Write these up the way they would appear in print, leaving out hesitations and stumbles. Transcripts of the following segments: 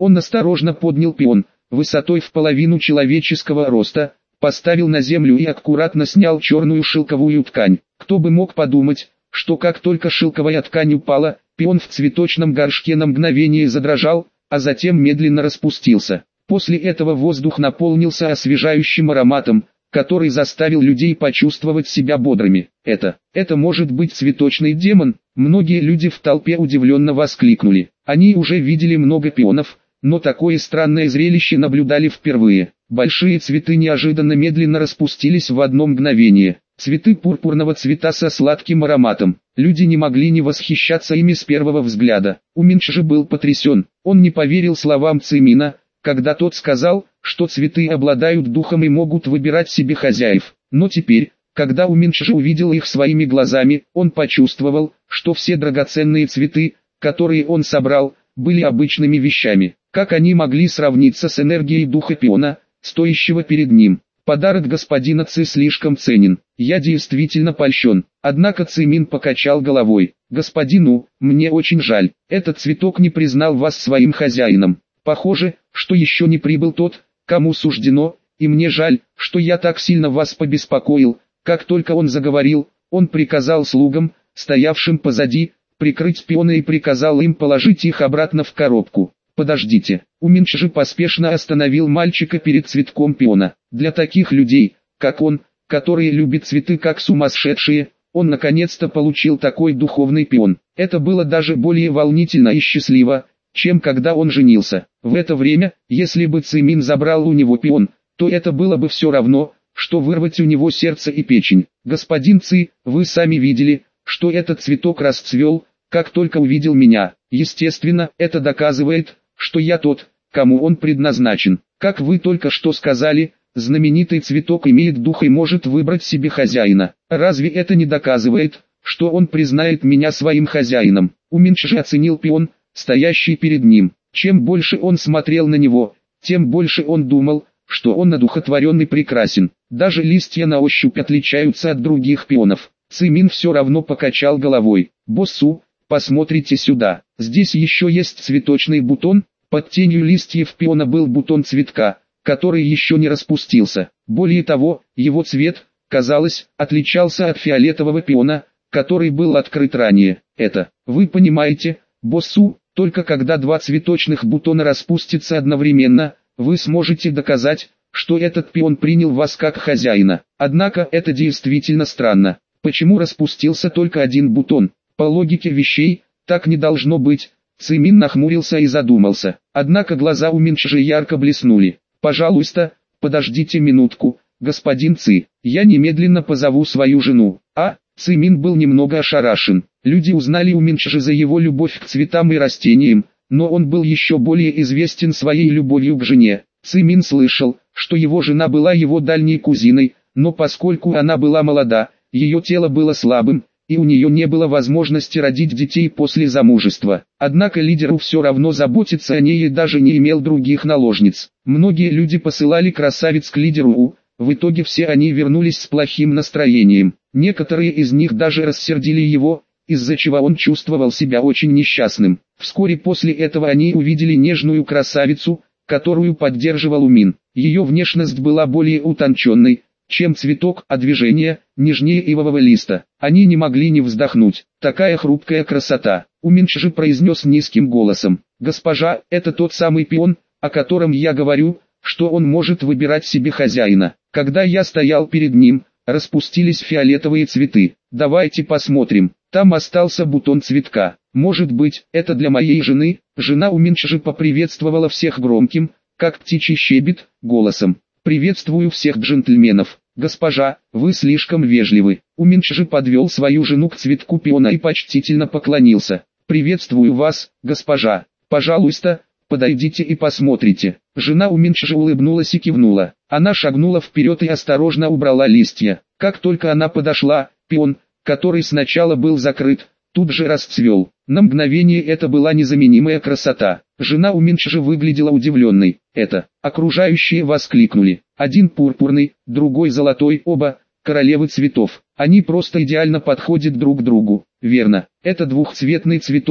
Он осторожно поднял пион, высотой в половину человеческого роста, поставил на землю и аккуратно снял черную шелковую ткань. Кто бы мог подумать, что как только шелковая ткань упала, пион в цветочном горшке на мгновение задрожал, а затем медленно распустился. После этого воздух наполнился освежающим ароматом, который заставил людей почувствовать себя бодрыми. Это может быть цветочный демон. Многие люди в толпе удивленно воскликнули. Они уже видели много пионов, но такое странное зрелище наблюдали впервые. Большие цветы неожиданно медленно распустились в одно мгновение. Цветы пурпурного цвета со сладким ароматом. Люди не могли не восхищаться ими с первого взгляда. Уминджи был потрясен. Он не поверил словам Цимина, когда тот сказал, что цветы обладают духом и могут выбирать себе хозяев. Но теперь, когда Уминджи увидел их своими глазами, он почувствовал, что все драгоценные цветы, которые он собрал, были обычными вещами. Как они могли сравниться с энергией духа пиона, стоящего перед ним? Подарок господина Ци слишком ценен. Я действительно польщен. Однако Цимин покачал головой. Господину, мне очень жаль. Этот цветок не признал вас своим хозяином. Похоже, что еще не прибыл тот, кому суждено, и мне жаль, что я так сильно вас побеспокоил. Как только он заговорил, он приказал слугам, стоявшим позади, прикрыть пионы и приказал им положить их обратно в коробку. Подождите. Уминджи поспешно остановил мальчика перед цветком пиона. Для таких людей, как он, которые любят цветы как сумасшедшие, он наконец-то получил такой духовный пион. Это было даже более волнительно и счастливо, чем когда он женился. В это время, если бы Цимин забрал у него пион, то это было бы все равно, что вырвать у него сердце и печень. Господин Ци, вы сами видели, что этот цветок расцвел, как только увидел меня. Естественно, это доказывает, что я тот, кому он предназначен. Как вы только что сказали, знаменитый цветок имеет дух и может выбрать себе хозяина. Разве это не доказывает, что он признает меня своим хозяином? Уминджи оценил пион, стоящий перед ним. Чем больше он смотрел на него, тем больше он думал, что он одухотворен и прекрасен. Даже листья на ощупь отличаются от других пионов. Цимин все равно покачал головой. «Боссу, посмотрите сюда. Здесь еще есть цветочный бутон». Под тенью листьев пиона был бутон цветка, который еще не распустился. Более того, его цвет, казалось, отличался от фиолетового пиона, который был открыт ранее. Это, вы понимаете, боссу, только когда два цветочных бутона распустятся одновременно, вы сможете доказать, что этот пион принял вас как хозяина. Однако это действительно странно. Почему распустился только один бутон? По логике вещей, так не должно быть. Цимин нахмурился и задумался. Однако глаза Уминджи ярко блеснули. «Пожалуйста, подождите минутку, господин Ци, я немедленно позову свою жену». Цимин был немного ошарашен. Люди узнали Уминджи за его любовь к цветам и растениям, но он был еще более известен своей любовью к жене. Цимин слышал, что его жена была его дальней кузиной, но поскольку она была молода, ее тело было слабым, и у нее не было возможности родить детей после замужества. Однако лидеру все равно заботиться о ней и даже не имел других наложниц. Многие люди посылали красавиц к лидеру, в итоге все они вернулись с плохим настроением. Некоторые из них даже рассердили его, из-за чего он чувствовал себя очень несчастным. Вскоре после этого они увидели нежную красавицу, которую поддерживал Умин. Ее внешность была более утонченной, чем цветок, а движение нежнее ивового листа. Они не могли не вздохнуть. Такая хрупкая красота. Уминджи произнес низким голосом. «Госпожа, это тот самый пион, о котором я говорю, что он может выбирать себе хозяина. Когда я стоял перед ним, распустились фиолетовые цветы. Давайте посмотрим. Там остался бутон цветка. Может быть, это для моей жены?» Жена Уминджи поприветствовала всех громким, как птичий щебет, голосом. «Приветствую всех джентльменов. Госпожа, вы слишком вежливы». Уминджи подвел свою жену к цветку пиона и почтительно поклонился. «Приветствую вас, госпожа. Пожалуйста, подойдите и посмотрите». Жена Уминджи улыбнулась и кивнула. Она шагнула вперед и осторожно убрала листья. Как только она подошла, пион, который сначала был закрыт, тут же расцвел. На мгновение это была незаменимая красота. Жена Уминджи выглядела удивленной. Окружающие воскликнули. Один пурпурный, другой золотой, оба королевы цветов. Они просто идеально подходят друг к другу. Верно, это двухцветный цветок,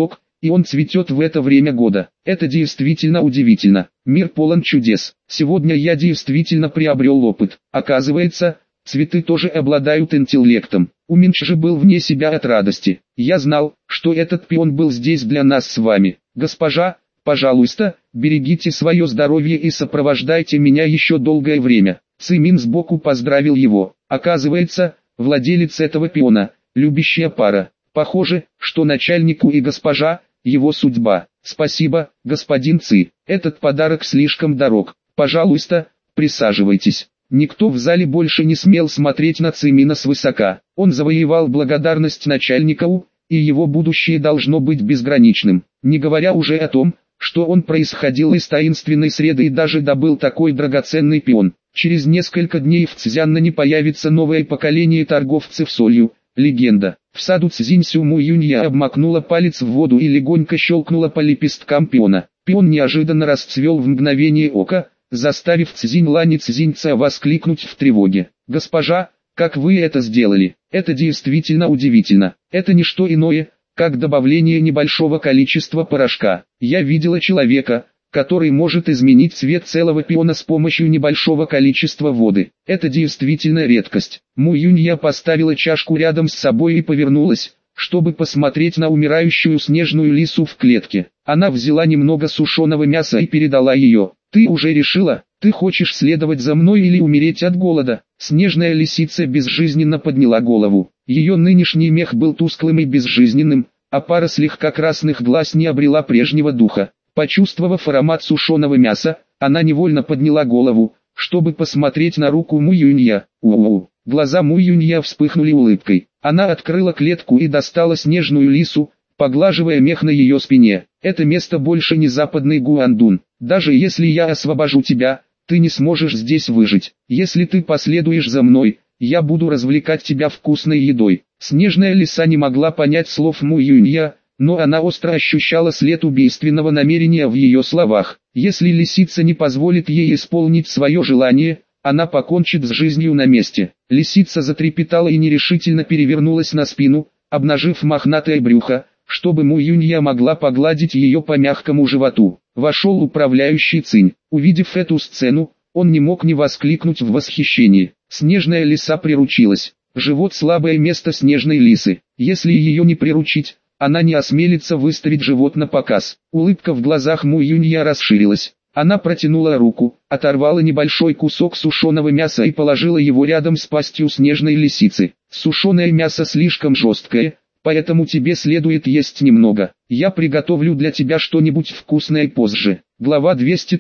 и он цветет в это время года. Это действительно удивительно. Мир полон чудес. Сегодня я действительно приобрел опыт. Оказывается, цветы тоже обладают интеллектом. Уминч же был вне себя от радости. Я знал, что этот пион был здесь для нас с вами. Госпожа, пожалуйста, берегите свое здоровье и сопровождайте меня еще долгое время. Цимин сбоку поздравил его. Оказывается, владелец этого пиона, любящая пара. Похоже, что начальнику и госпожа, его судьба. Спасибо, господин Ци. Этот подарок слишком дорог. Пожалуйста, присаживайтесь. Никто в зале больше не смел смотреть на Цимина свысока. Он завоевал благодарность начальника У, и его будущее должно быть безграничным. Не говоря уже о том, что он происходил из таинственной среды и даже добыл такой драгоценный пион. Через несколько дней в Цзяннане появится новое поколение торговцев солью. Легенда. В саду Цзиньсю Му Юнья обмакнула палец в воду и легонько щелкнула по лепесткам пиона. Пион неожиданно расцвел в мгновение ока, заставив Цзинь Лань и Цзиньца воскликнуть в тревоге. «Госпожа, как вы это сделали? Это действительно удивительно. Это не что иное, как добавление небольшого количества порошка. Я видела человека, который может изменить цвет целого пиона с помощью небольшого количества воды. Это действительно редкость». Му Юнья поставила чашку рядом с собой и повернулась, чтобы посмотреть на умирающую снежную лису в клетке. Она взяла немного сушеного мяса и передала ее. «Ты уже решила, ты хочешь следовать за мной или умереть от голода?» Снежная лисица безжизненно подняла голову. Ее нынешний мех был тусклым и безжизненным, а пара слегка красных глаз не обрела прежнего духа. Почувствовав аромат сушеного мяса, она невольно подняла голову, чтобы посмотреть на руку Му Юнья. У-у-у. Глаза Му Юнья вспыхнули улыбкой. Она открыла клетку и достала снежную лису, поглаживая мех на ее спине. «Это место больше не западный Гуандун. Даже если я освобожу тебя, ты не сможешь здесь выжить. Если ты последуешь за мной, я буду развлекать тебя вкусной едой». Снежная лиса не могла понять слов Му Юнья, но она остро ощущала след убийственного намерения в ее словах. Если лисица не позволит ей исполнить свое желание, она покончит с жизнью на месте. Лисица затрепетала и нерешительно перевернулась на спину, обнажив мохнатое брюхо, чтобы Му Юнья могла погладить ее по мягкому животу. Вошел управляющий Цинь. Увидев эту сцену, он не мог не воскликнуть в восхищении. Снежная лиса приручилась. Живот — слабое место снежной лисы. Если ее не приручить, она не осмелится выставить живот на показ. Улыбка в глазах Му Юнья расширилась. Она протянула руку, оторвала небольшой кусок сушеного мяса и положила его рядом с пастью снежной лисицы. «Сушеное мясо слишком жесткое, поэтому тебе следует есть немного. Я приготовлю для тебя что-нибудь вкусное позже». Глава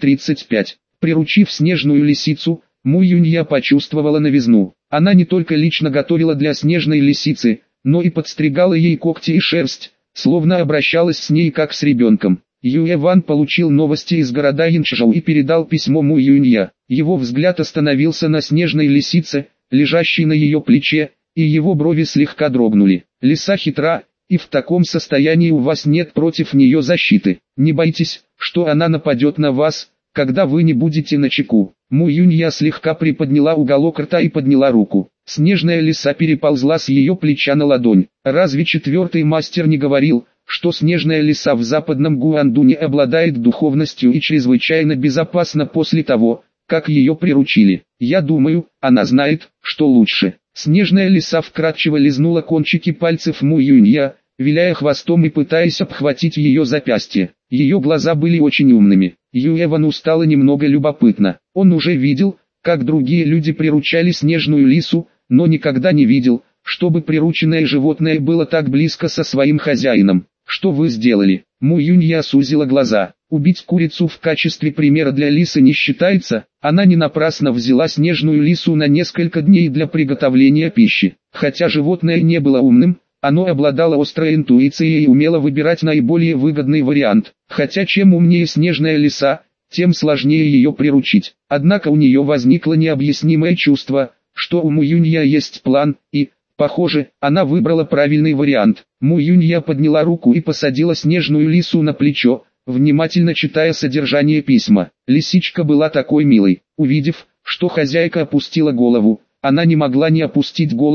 235. Приручив снежную лисицу, Му Юнья почувствовала новизну. Она не только лично готовила для снежной лисицы, но и подстригала ей когти и шерсть, словно обращалась с ней как с ребенком. Юэ Ван получил новости из города Инчжоу и передал письмо Му Юнья. Его взгляд остановился на снежной лисице, лежащей на ее плече, и его брови слегка дрогнули. «Лиса хитра, и в таком состоянии у вас нет против нее защиты. Не бойтесь, что она нападет на вас, когда вы не будете начеку». Му Юнья слегка приподняла уголок рта и подняла руку. Снежная лиса переползла с ее плеча на ладонь. Разве четвертый мастер не говорил, что снежная лиса в западном Гуандуне обладает духовностью и чрезвычайно безопасна после того, как ее приручили? Я думаю, она знает, что лучше. Снежная лиса вкратчиво лизнула кончики пальцев Му Юнья, виляя хвостом и пытаясь обхватить ее запястье. Ее глаза были очень умными. Юэвану стало немного любопытно. Он уже видел, как другие люди приручали снежную лису, но никогда не видел, чтобы прирученное животное было так близко со своим хозяином. «Что вы сделали?» Му Юнья сузила глаза. Убить курицу в качестве примера для лисы не считается. Она не напрасно взяла снежную лису на несколько дней для приготовления пищи. Хотя животное не было умным, оно обладало острой интуицией и умело выбирать наиболее выгодный вариант. Хотя чем умнее снежная лиса, тем сложнее ее приручить. Однако у нее возникло необъяснимое чувство, что у Му Юнья есть план, и, похоже, она выбрала правильный вариант. Му Юнья подняла руку и посадила снежную лису на плечо, внимательно читая содержание письма. Лисичка была такой милой. Увидев, что хозяйка опустила голову, она не могла не опустить голову,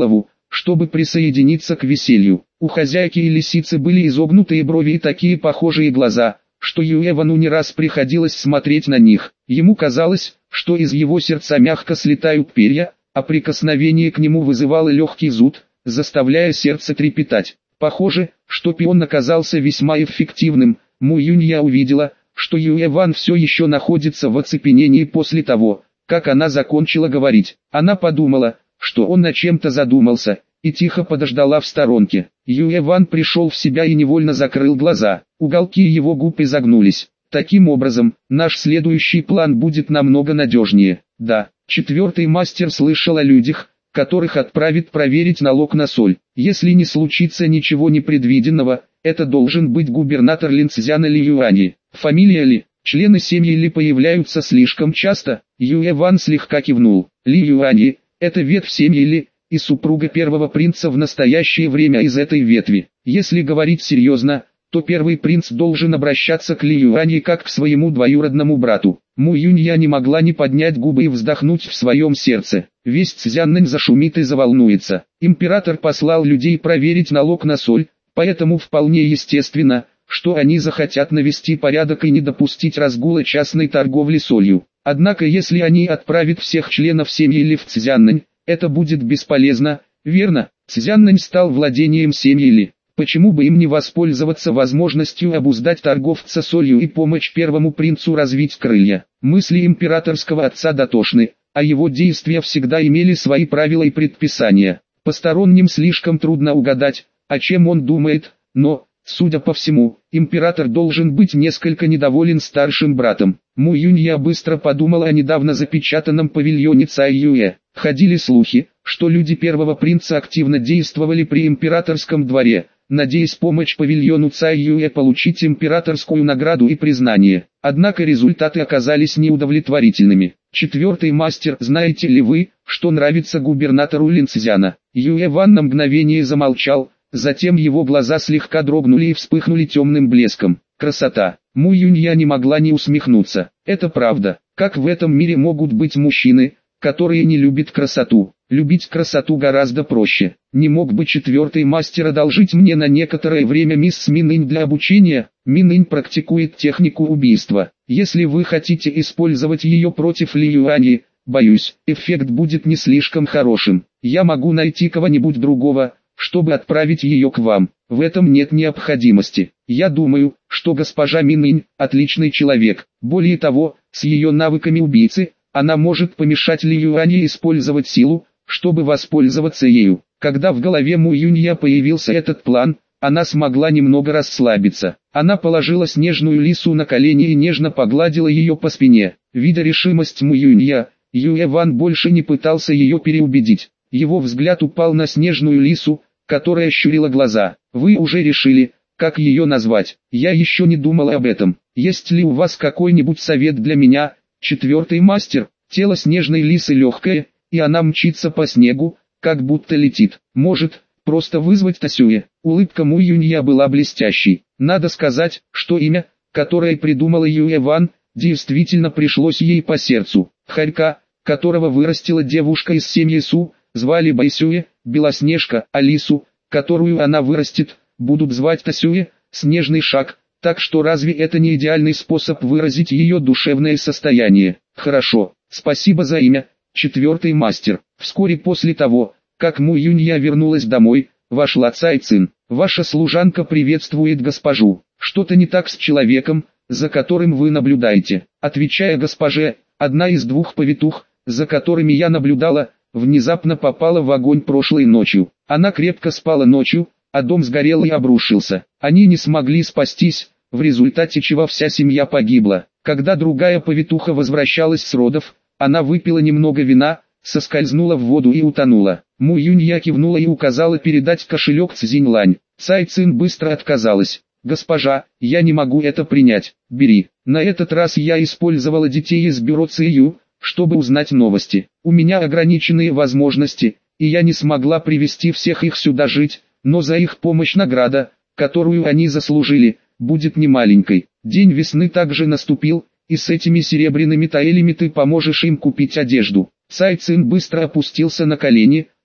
чтобы присоединиться к веселью. У хозяйки и лисицы были изогнутые брови и такие похожие глаза, что Юэвану не раз приходилось смотреть на них. Ему казалось, что из его сердца мягко слетают перья, а прикосновение к нему вызывало легкий зуд, заставляя сердце трепетать. Похоже, что пион оказался весьма эффективным. Му Юнья увидела, что Юэван все еще находится в оцепенении после того, как она закончила говорить. Она подумала, что он над чем-то задумался, и тихо подождала в сторонке. Юэван пришел в себя и невольно закрыл глаза. Уголки его губ изогнулись. Таким образом, наш следующий план будет намного надежнее. Да, четвертый мастер слышал о людях, которых отправит проверить налог на соль. Если не случится ничего непредвиденного, это должен быть губернатор Линцзяна Ли Юани. Фамилия Ли, члены семьи Ли появляются слишком часто. Юэван слегка кивнул. Ли Юани – это ветвь семьи Ли, и супруга первого принца в настоящее время из этой ветви. Если говорить серьезно, то первый принц должен обращаться к Ли Юани как к своему двоюродному брату. Му Юнья не могла не поднять губы и вздохнуть в своем сердце. Весь Цзяннэнь зашумит и заволнуется. Император послал людей проверить налог на соль, поэтому вполне естественно, что они захотят навести порядок и не допустить разгула частной торговли солью. Однако если они отправят всех членов семьи Ли в Цзяннэнь, это будет бесполезно, верно? Цзяннэнь стал владением семьи Ли. Почему бы им не воспользоваться возможностью обуздать торговца солью и помочь первому принцу развить крылья? Мысли императорского отца дотошны, а его действия всегда имели свои правила и предписания. Посторонним слишком трудно угадать, о чем он думает, но, судя по всему, император должен быть несколько недоволен старшим братом. Му Юнья быстро подумала о недавно запечатанном павильоне Цай Юэ. Ходили слухи, что люди первого принца активно действовали при императорском дворе, надеясь помочь павильону Цай Юэ получить императорскую награду и признание. Однако результаты оказались неудовлетворительными. Четвертый мастер, знаете ли вы, что нравится губернатору Линцзяна? Юэван на мгновение замолчал, затем его глаза слегка дрогнули и вспыхнули темным блеском. Красота. Му Юнья не могла не усмехнуться. Это правда. Как в этом мире могут быть мужчины, которые не любят красоту? Любить красоту гораздо проще. Не мог бы четвертый мастер одолжить мне на некоторое время мисс Минынь для обучения? Минынь практикует технику убийства. Если вы хотите использовать ее против Ли Юани, боюсь, эффект будет не слишком хорошим. Я могу найти кого-нибудь другого, чтобы отправить ее к вам. В этом нет необходимости. Я думаю, что госпожа Минынь – отличный человек. Более того, с ее навыками убийцы, она может помешать Ли Юани использовать силу, чтобы воспользоваться ею. Когда в голове Му Юнья появился этот план, она смогла немного расслабиться. Она положила снежную лису на колени и нежно погладила ее по спине. Видя решимость Му Юнья, Юэван больше не пытался ее переубедить. Его взгляд упал на снежную лису, которая щурила глаза. «Вы уже решили, как ее назвать? Я еще не думал об этом. Есть ли у вас какой-нибудь совет для меня?» Четвертый мастер. Тело снежной лисы легкое, и она мчится по снегу, как будто летит. Может, просто вызвать Тасюэ? Улыбка Му Юнья была блестящей. Надо сказать, что имя, которое придумала Юэван, действительно пришлось ей по сердцу. Хорька, которого вырастила девушка из семьи Су, звали Байсюэ, Белоснежка, а лису, которую она вырастет, будут звать Тасюэ, Снежный шаг. Так что разве это не идеальный способ выразить ее душевное состояние? Хорошо, спасибо за имя, четвертый мастер. Вскоре после того, как Му Юнья вернулась домой, вошла Цай Цин. Ваша служанка приветствует госпожу. Что-то не так с человеком, за которым вы наблюдаете. Отвечая госпоже, одна из двух повитух, за которыми я наблюдала, внезапно попала в огонь прошлой ночью. Она крепко спала ночью, а дом сгорел и обрушился. Они не смогли спастись, в результате чего вся семья погибла. Когда другая повитуха возвращалась с родов, она выпила немного вина, соскользнула в воду и утонула. Му Юнья кивнула и указала передать кошелек Цзиньлань. Цай Цин быстро отказалась. «Госпожа, я не могу это принять, бери. На этот раз я использовала детей из бюро ЦИЮ, чтобы узнать новости. У меня ограниченные возможности, и я не смогла привести всех их сюда жить, но за их помощь награда, которую они заслужили, будет немаленькой. День весны также наступил, и с этими серебряными таэлями ты поможешь им купить одежду». Цай Цин быстро опустился на колени,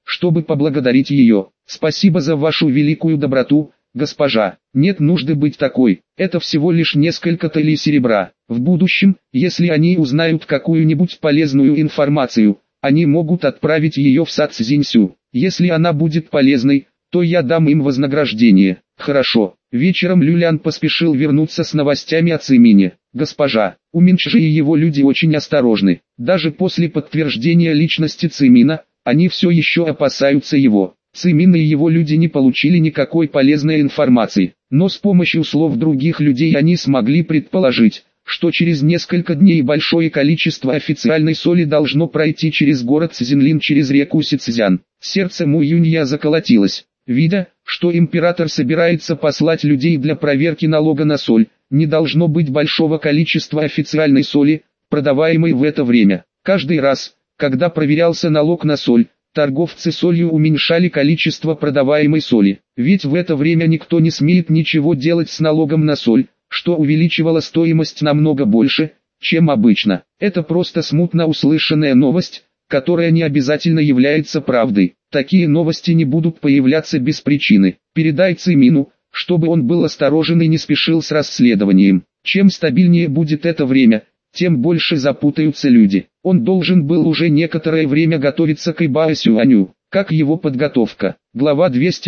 чтобы поблагодарить ее. Спасибо за вашу великую доброту, госпожа. Нет нужды быть такой, это всего лишь несколько талей серебра. В будущем, если они узнают какую-нибудь полезную информацию, они могут отправить ее в сад Цзиньсю. Если она будет полезной, то я дам им вознаграждение. Хорошо. Вечером Люлян поспешил вернуться с новостями о Цимине. Госпожа, у Минчжи и его люди очень осторожны. Даже после подтверждения личности Цимина, они все еще опасаются его. Цимин и его люди не получили никакой полезной информации, но с помощью слов других людей они смогли предположить, что через несколько дней большое количество официальной соли должно пройти через город Цзинлин через реку Сицзян. Сердце Му Юнья заколотилось. Видя, что император собирается послать людей для проверки налога на соль, не должно быть большого количества официальной соли, продаваемой в это время. Каждый раз, когда проверялся налог на соль, торговцы солью уменьшали количество продаваемой соли, ведь в это время никто не смеет ничего делать с налогом на соль, что увеличивало стоимость намного больше, чем обычно. Это просто смутно услышанная новость, которая не обязательно является правдой. Такие новости не будут появляться без причины. Передай Цимину, чтобы он был осторожен и не спешил с расследованием. Чем стабильнее будет это время, тем больше запутаются люди. Он должен был уже некоторое время готовиться к Ибао Сюаню. Как его подготовка? Глава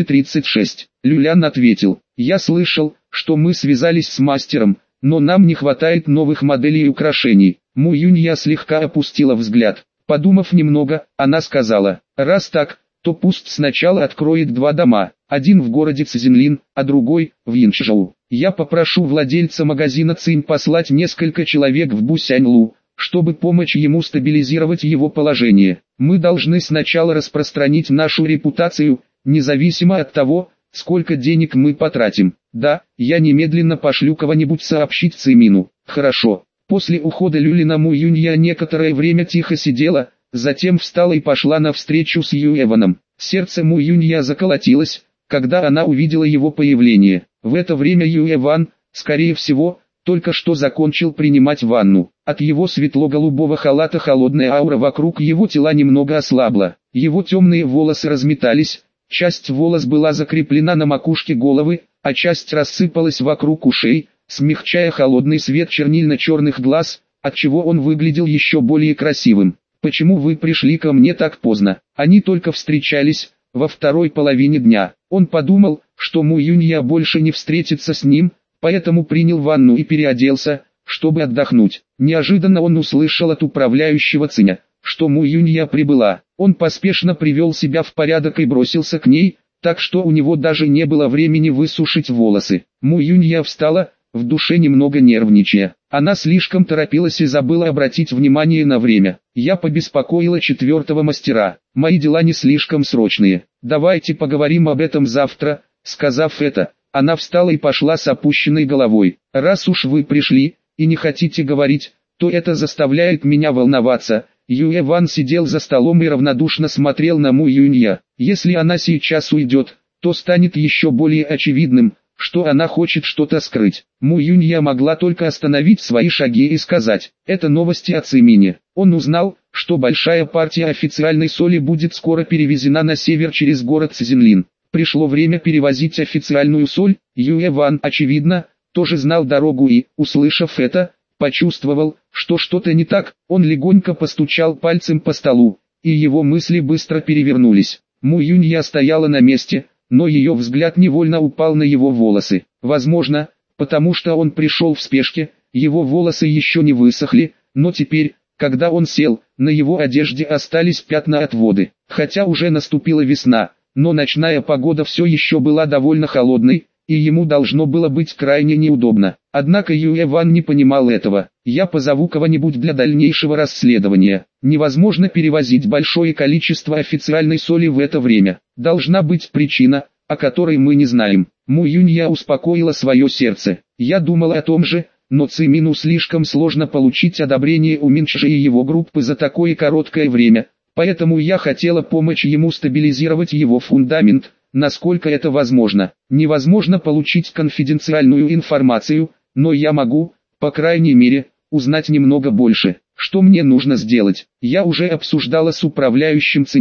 236. Люлян ответил: «Я слышал, что мы связались с мастером, но нам не хватает новых моделей и украшений». Му Юнья слегка опустила взгляд. Подумав немного, она сказала: «Раз так, то пусть сначала откроет два дома, один в городе Цзинлин, а другой в Янчжоу. Я попрошу владельца магазина Цинь послать несколько человек в Бусяньлу, чтобы помочь ему стабилизировать его положение. Мы должны сначала распространить нашу репутацию, независимо от того, сколько денег мы потратим. Да, я немедленно пошлю кого-нибудь сообщить Цимину». «Хорошо». После ухода Люлина Му Юнья некоторое время тихо сидела, затем встала и пошла навстречу с Юэваном. Сердце Му Юнья заколотилось, когда она увидела его появление. В это время Юэван, скорее всего, только что закончил принимать ванну. От его светло-голубого халата холодная аура вокруг его тела немного ослабла. Его темные волосы разметались, часть волос была закреплена на макушке головы, а часть рассыпалась вокруг ушей, смягчая холодный свет чернильно-черных глаз, отчего он выглядел еще более красивым. «Почему вы пришли ко мне так поздно?» Они только встречались, во второй половине дня. Он подумал, что Му Юнья больше не встретится с ним, поэтому принял ванну и переоделся, чтобы отдохнуть. Неожиданно он услышал от управляющего Циня, что Му Юнья прибыла. Он поспешно привел себя в порядок и бросился к ней, так что у него даже не было времени высушить волосы. Му Юнья встала, в душе немного нервничая. Она слишком торопилась и забыла обратить внимание на время. «Я побеспокоила четвертого мастера. Мои дела не слишком срочные. Давайте поговорим об этом завтра». Сказав это, она встала и пошла с опущенной головой. «Раз уж вы пришли, и не хотите говорить, то это заставляет меня волноваться». Юэ Ван сидел за столом и равнодушно смотрел на Му Юнья. Если она сейчас уйдет, то станет еще более очевидным, что она хочет что-то скрыть. Му Юнья могла только остановить свои шаги и сказать: «Это новости о Цимине». Он узнал, что большая партия официальной соли будет скоро перевезена на север через город Цзинлин. Пришло время перевозить официальную соль. Юэ Ван, очевидно, тоже знал дорогу и, услышав это, почувствовал, что что-то не так. Он легонько постучал пальцем по столу, и его мысли быстро перевернулись. Му Юнья стояла на месте, но ее взгляд невольно упал на его волосы. Возможно, потому что он пришел в спешке, его волосы еще не высохли, но теперь, когда он сел, на его одежде остались пятна от воды. Хотя уже наступила весна, но ночная погода все еще была довольно холодной, и ему должно было быть крайне неудобно. Однако Юэ Ван не понимал этого. «Я позову кого-нибудь для дальнейшего расследования. Невозможно перевозить большое количество официальной соли в это время. Должна быть причина, о которой мы не знаем». Му Юнья успокоила свое сердце. «Я думал о том же, но Цимину слишком сложно получить одобрение у Минчжи и его группы за такое короткое время, поэтому я хотела помочь ему стабилизировать его фундамент, насколько это возможно. Невозможно получить конфиденциальную информацию, но я могу, по крайней мере, узнать немного больше. Что мне нужно сделать? Я уже обсуждала с управляющим Цинем,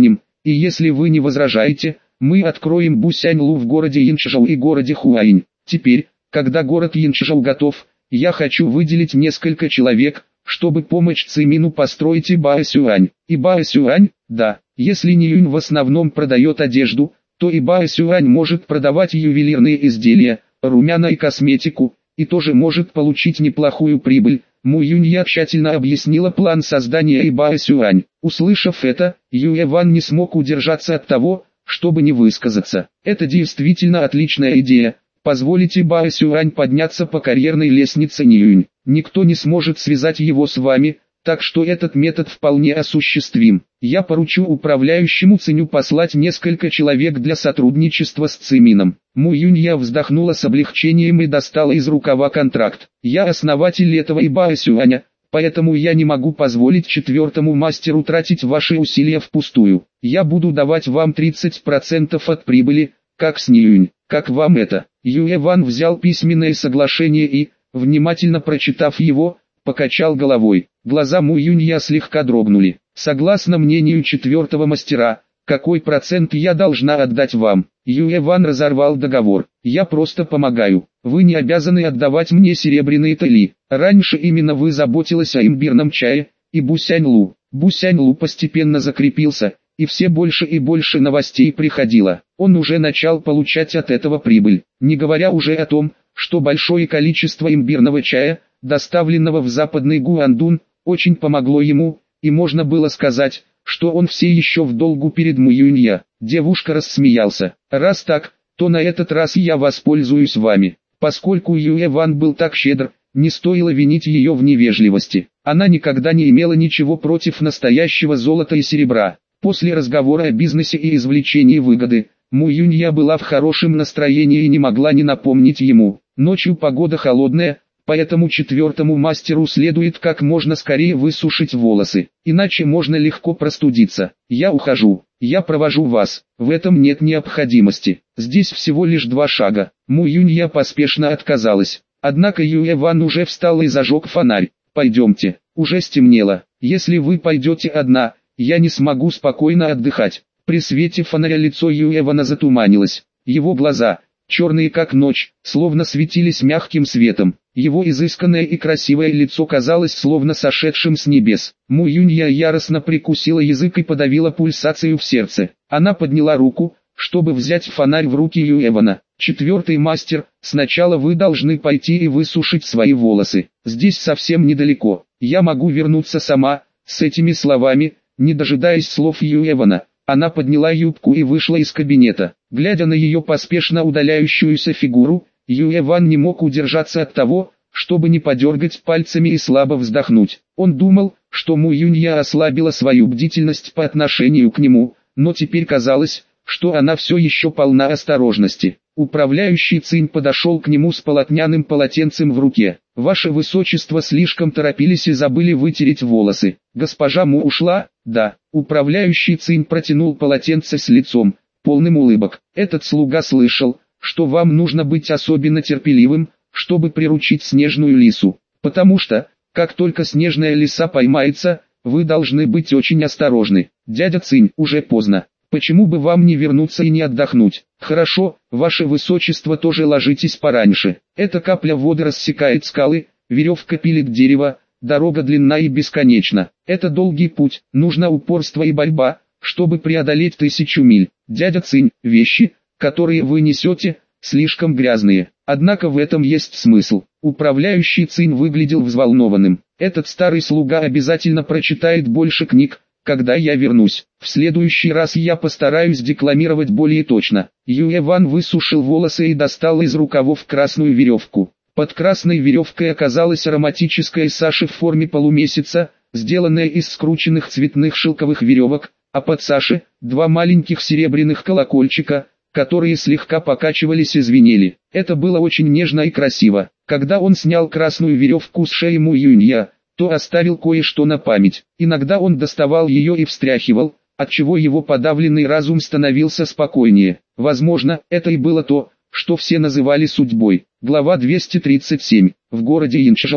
И если вы не возражаете, мы откроем Бусяньлу в городе Янчжоу и городе Хуань. Теперь, когда город Янчжоу готов, я хочу выделить несколько человек, чтобы помочь Цимину построить Ибаосюань. Ибаосюань, да, если Ниюнь в основном продает одежду, то Ибаосюань может продавать ювелирные изделия, румяна и косметику, и тоже может получить неплохую прибыль. Му Юнья тщательно объяснила план создания Ибаосюань. Услышав это, Юэ Ван не смог удержаться от того, чтобы не высказаться. Это действительно отличная идея. Позволите Ибаосюань подняться по карьерной лестнице Ниюнь. Никто не сможет связать его с вами, так что этот метод вполне осуществим. Я поручу управляющему Циню послать несколько человек для сотрудничества с Цимином. Му Юнья вздохнула с облегчением и достала из рукава контракт. Я основатель этого Ибаосюаня, поэтому я не могу позволить четвертому мастеру тратить ваши усилия впустую. Я буду давать вам 30% от прибыли, как с Ниюнь. Как вам это? Юэ Ван взял письменное соглашение и, внимательно прочитав его, покачал головой. Глаза Му Юнья слегка дрогнули. Согласно мнению четвертого мастера, какой процент я должна отдать вам? Юэ Ван разорвал договор. Я просто помогаю. Вы не обязаны отдавать мне серебряные тэли. Раньше именно вы заботилась о имбирном чае и Бусяньлу. Бусяньлу постепенно закрепился, и все больше и больше новостей приходило. Он уже начал получать от этого прибыль, не говоря уже о том, что большое количество имбирного чая, доставленного в западный Гуандун, очень помогло ему, и можно было сказать, что он все еще в долгу перед Му Юнья. Девушка рассмеялся. Раз так, то на этот раз я воспользуюсь вами. Поскольку Юэ Ван был так щедр, не стоило винить ее в невежливости. Она никогда не имела ничего против настоящего золота и серебра. После разговора о бизнесе и извлечении выгоды, Му Юнья была в хорошем настроении и не могла не напомнить ему. Ночью погода холодная, поэтому четвертому мастеру следует как можно скорее высушить волосы, иначе можно легко простудиться. Я ухожу, я провожу вас, в этом нет необходимости. Здесь всего лишь 2 шага. Му Юнья поспешно отказалась. Однако Юэ Ван уже встал и зажег фонарь. Пойдемте, уже стемнело. Если вы пойдете одна, я не смогу спокойно отдыхать. При свете фонаря лицо Юэ Вана затуманилось. Его глаза, черные как ночь, словно светились мягким светом. Его изысканное и красивое лицо казалось словно сошедшим с небес. Му Юнья яростно прикусила язык и подавила пульсацию в сердце. Она подняла руку, чтобы взять фонарь в руки Юэ Вана. Четвертый мастер, сначала вы должны пойти и высушить свои волосы. Здесь совсем недалеко. Я могу вернуться сама. С этими словами, не дожидаясь слов Юэ Вана, она подняла юбку и вышла из кабинета. Глядя на ее поспешно удаляющуюся фигуру, Юэ Ван не мог удержаться от того, чтобы не подергать пальцами и слабо вздохнуть. Он думал, что Му Юнья ослабила свою бдительность по отношению к нему, но теперь казалось, что она все еще полна осторожности. Управляющий Цинь подошел к нему с полотняным полотенцем в руке. «Ваше Высочество слишком торопились и забыли вытереть волосы. Госпожа Му ушла?» «Да». Управляющий Цинь протянул полотенце с лицом, полным улыбок. «Этот слуга слышал, что вам нужно быть особенно терпеливым, чтобы приручить снежную лису. Потому что, как только снежная лиса поймается, вы должны быть очень осторожны. Дядя Цинь, уже поздно. Почему бы вам не вернуться и не отдохнуть? Хорошо, ваше высочество, тоже ложитесь пораньше. Эта капля воды рассекает скалы, веревка пилит дерево, дорога длинна и бесконечна. Это долгий путь, нужно упорство и борьба, чтобы преодолеть 1000 миль. Дядя Цинь, вещи, которые вы несете, слишком грязные. Однако в этом есть смысл». Управляющий Цинь выглядел взволнованным. «Этот старый слуга обязательно прочитает больше книг, когда я вернусь. В следующий раз я постараюсь декламировать более точно». Юэ Ван высушил волосы и достал из рукавов красную веревку. Под красной веревкой оказалась ароматическая саши в форме полумесяца, сделанная из скрученных цветных шелковых веревок, а под саши – 2 маленьких серебряных колокольчика, которые слегка покачивались и звенели. Это было очень нежно и красиво. Когда он снял красную веревку с шеи Му Юнья, то оставил кое-что на память. Иногда он доставал ее и встряхивал, отчего его подавленный разум становился спокойнее. Возможно, это и было то, что все называли судьбой. Глава 237. В городе Янчжоу,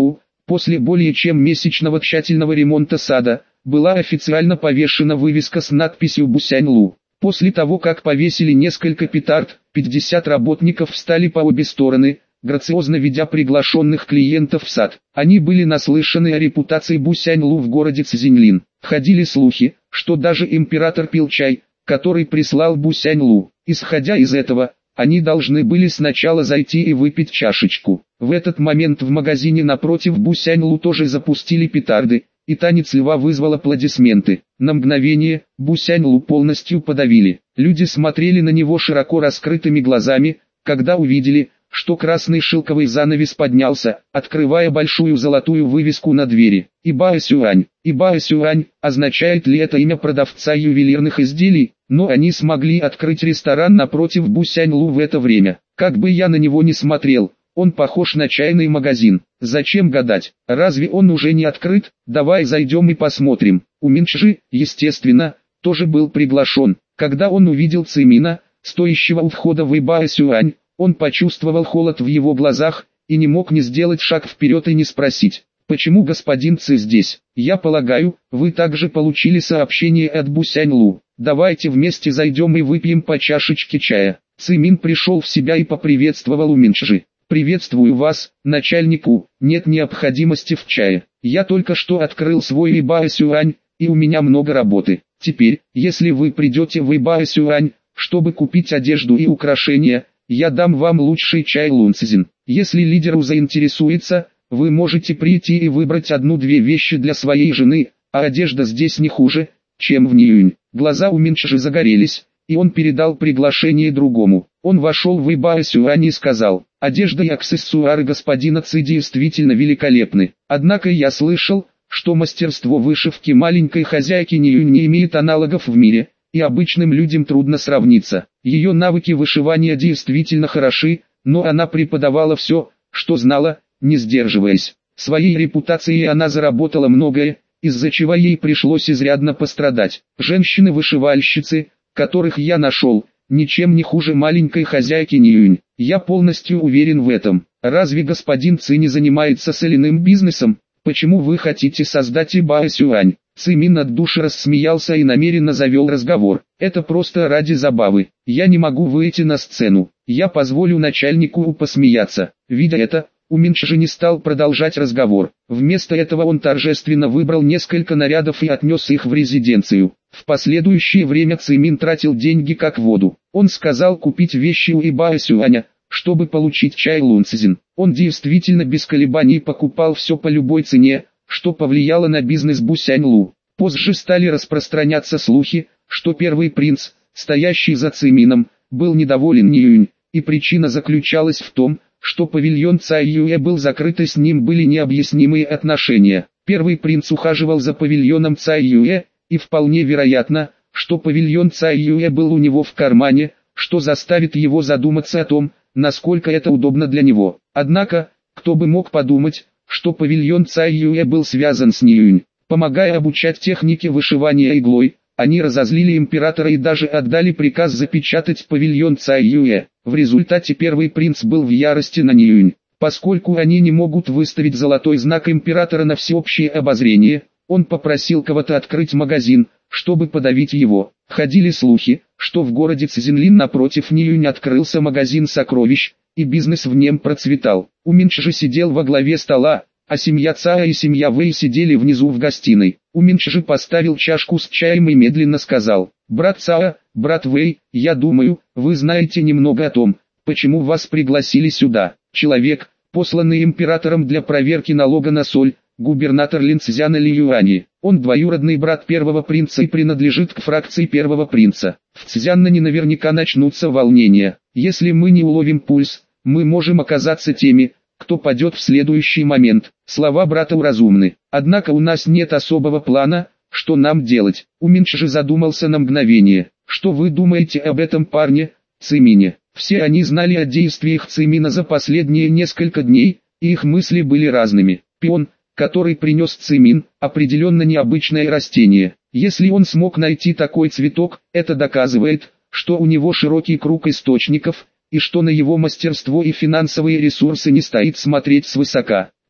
После более чем месячного тщательного ремонта сада, была официально повешена вывеска с надписью «Бусянь-Лу». После того, как повесили несколько петард, 50 работников встали по обе стороны, грациозно ведя приглашенных клиентов в сад. Они были наслышаны о репутации Бусянь-Лу в городе Цзиньлин. Ходили слухи, что даже император пил чай, который прислал Бусянь-Лу. Исходя из этого, они должны были сначала зайти и выпить чашечку. В этот момент в магазине напротив Бусянь-Лу тоже запустили петарды, и танец льва вызвал аплодисменты. На мгновение Бусянь-Лу полностью подавили. Люди смотрели на него широко раскрытыми глазами, когда увидели, что красный шелковый занавес поднялся, открывая большую золотую вывеску на двери. Ибао Сюань. Ибао Сюань, означает ли это имя продавца ювелирных изделий? Но они смогли открыть ресторан напротив Бусянь-Лу в это время. Как бы я на него ни смотрел, он похож на чайный магазин. Зачем гадать? Разве он уже не открыт? Давай зайдем и посмотрим. Уминчжи, естественно, тоже был приглашен. Когда он увидел Цимина, стоящего у входа в Ибао Сюань, он почувствовал холод в его глазах, и не мог не сделать шаг вперед и не спросить: «Почему господин Ци здесь? Я полагаю, вы также получили сообщение от Бусянь-Лу. Давайте вместе зайдем и выпьем по чашечке чая». Цимин пришел в себя и поприветствовал Уминчжи. «Приветствую вас, начальнику, нет необходимости в чае. Я только что открыл свой Ибао Сюань, и у меня много работы. Теперь, если вы придете в Ибао Сюань, чтобы купить одежду и украшения, я дам вам лучший чай Лунцзин. Если лидеру заинтересуется, вы можете прийти и выбрать одну-две вещи для своей жены, а одежда здесь не хуже, чем в Ниюнь». Глаза у Минчжи загорелись, и он передал приглашение другому. Он вошел в Ибао Сюань и сказал: «Одежда и аксессуары господина Ци действительно великолепны. Однако я слышал, что мастерство вышивки маленькой хозяйки Ниюнь не имеет аналогов в мире, и обычным людям трудно сравниться. Ее навыки вышивания действительно хороши, но она преподавала все, что знала, не сдерживаясь. Своей репутацией она заработала многое, из-за чего ей пришлось изрядно пострадать. Женщины-вышивальщицы, которых я нашел, ничем не хуже маленькой хозяйки Ниюнь. Я полностью уверен в этом. Разве господин Ци не занимается соляным бизнесом? Почему вы хотите создать Ибао Сюань?» Цимин от души рассмеялся и намеренно завел разговор. «Это просто ради забавы. Я не могу выйти на сцену. Я позволю начальнику посмеяться». Видя это, Уминчжи не стал продолжать разговор. Вместо этого он торжественно выбрал несколько нарядов и отнес их в резиденцию. В последующее время Цимин тратил деньги как воду. Он сказал купить вещи у Ибао Сюаня, чтобы получить чай Лунцзин. Он действительно без колебаний покупал все по любой цене, что повлияло на бизнес Бусянь-Лу. Позже стали распространяться слухи, что первый принц, стоящий за Цимином, был недоволен Ниюнь, и причина заключалась в том, что павильон Цай Юэ был закрыт и с ним были необъяснимые отношения. Первый принц ухаживал за павильоном Цай Юэ, и вполне вероятно, что павильон Цай Юэ был у него в кармане, что заставит его задуматься о том, насколько это удобно для него. Однако, кто бы мог подумать, что павильон Цай Юэ был связан с Ниюнь. Помогая обучать технике вышивания иглой, они разозлили императора и даже отдали приказ запечатать павильон Цай Юэ. В результате первый принц был в ярости на Ниюнь. Поскольку они не могут выставить золотой знак императора на всеобщее обозрение, он попросил кого-то открыть магазин, чтобы подавить его. Ходили слухи, что в городе Цзиньлин напротив Ниюнь открылся магазин сокровищ, и бизнес в нем процветал. Уминчжи сидел во главе стола, а семья Цая и семья Вэй сидели внизу в гостиной. Уминчжи поставил чашку с чаем и медленно сказал: «Брат Цая, брат Вэй, я думаю, вы знаете немного о том, почему вас пригласили сюда. Человек, посланный императором для проверки налога на соль, губернатор Линцзяна Ли Юани. Он двоюродный брат первого принца и принадлежит к фракции первого принца. В Цзяннане наверняка начнутся волнения. Если мы не уловим пульс, мы можем оказаться теми, кто падет в следующий момент». Слова брата уразумны. Однако у нас нет особого плана, что нам делать. Уминчжи задумался на мгновение. Что вы думаете об этом парне, Цимине? Все они знали о действиях Цимина за последние несколько дней, и их мысли были разными. Пион, который принес Цимин, определенно необычное растение. Если он смог найти такой цветок, это доказывает, что у него широкий круг источников, и что на его мастерство и финансовые ресурсы не стоит смотреть свысока.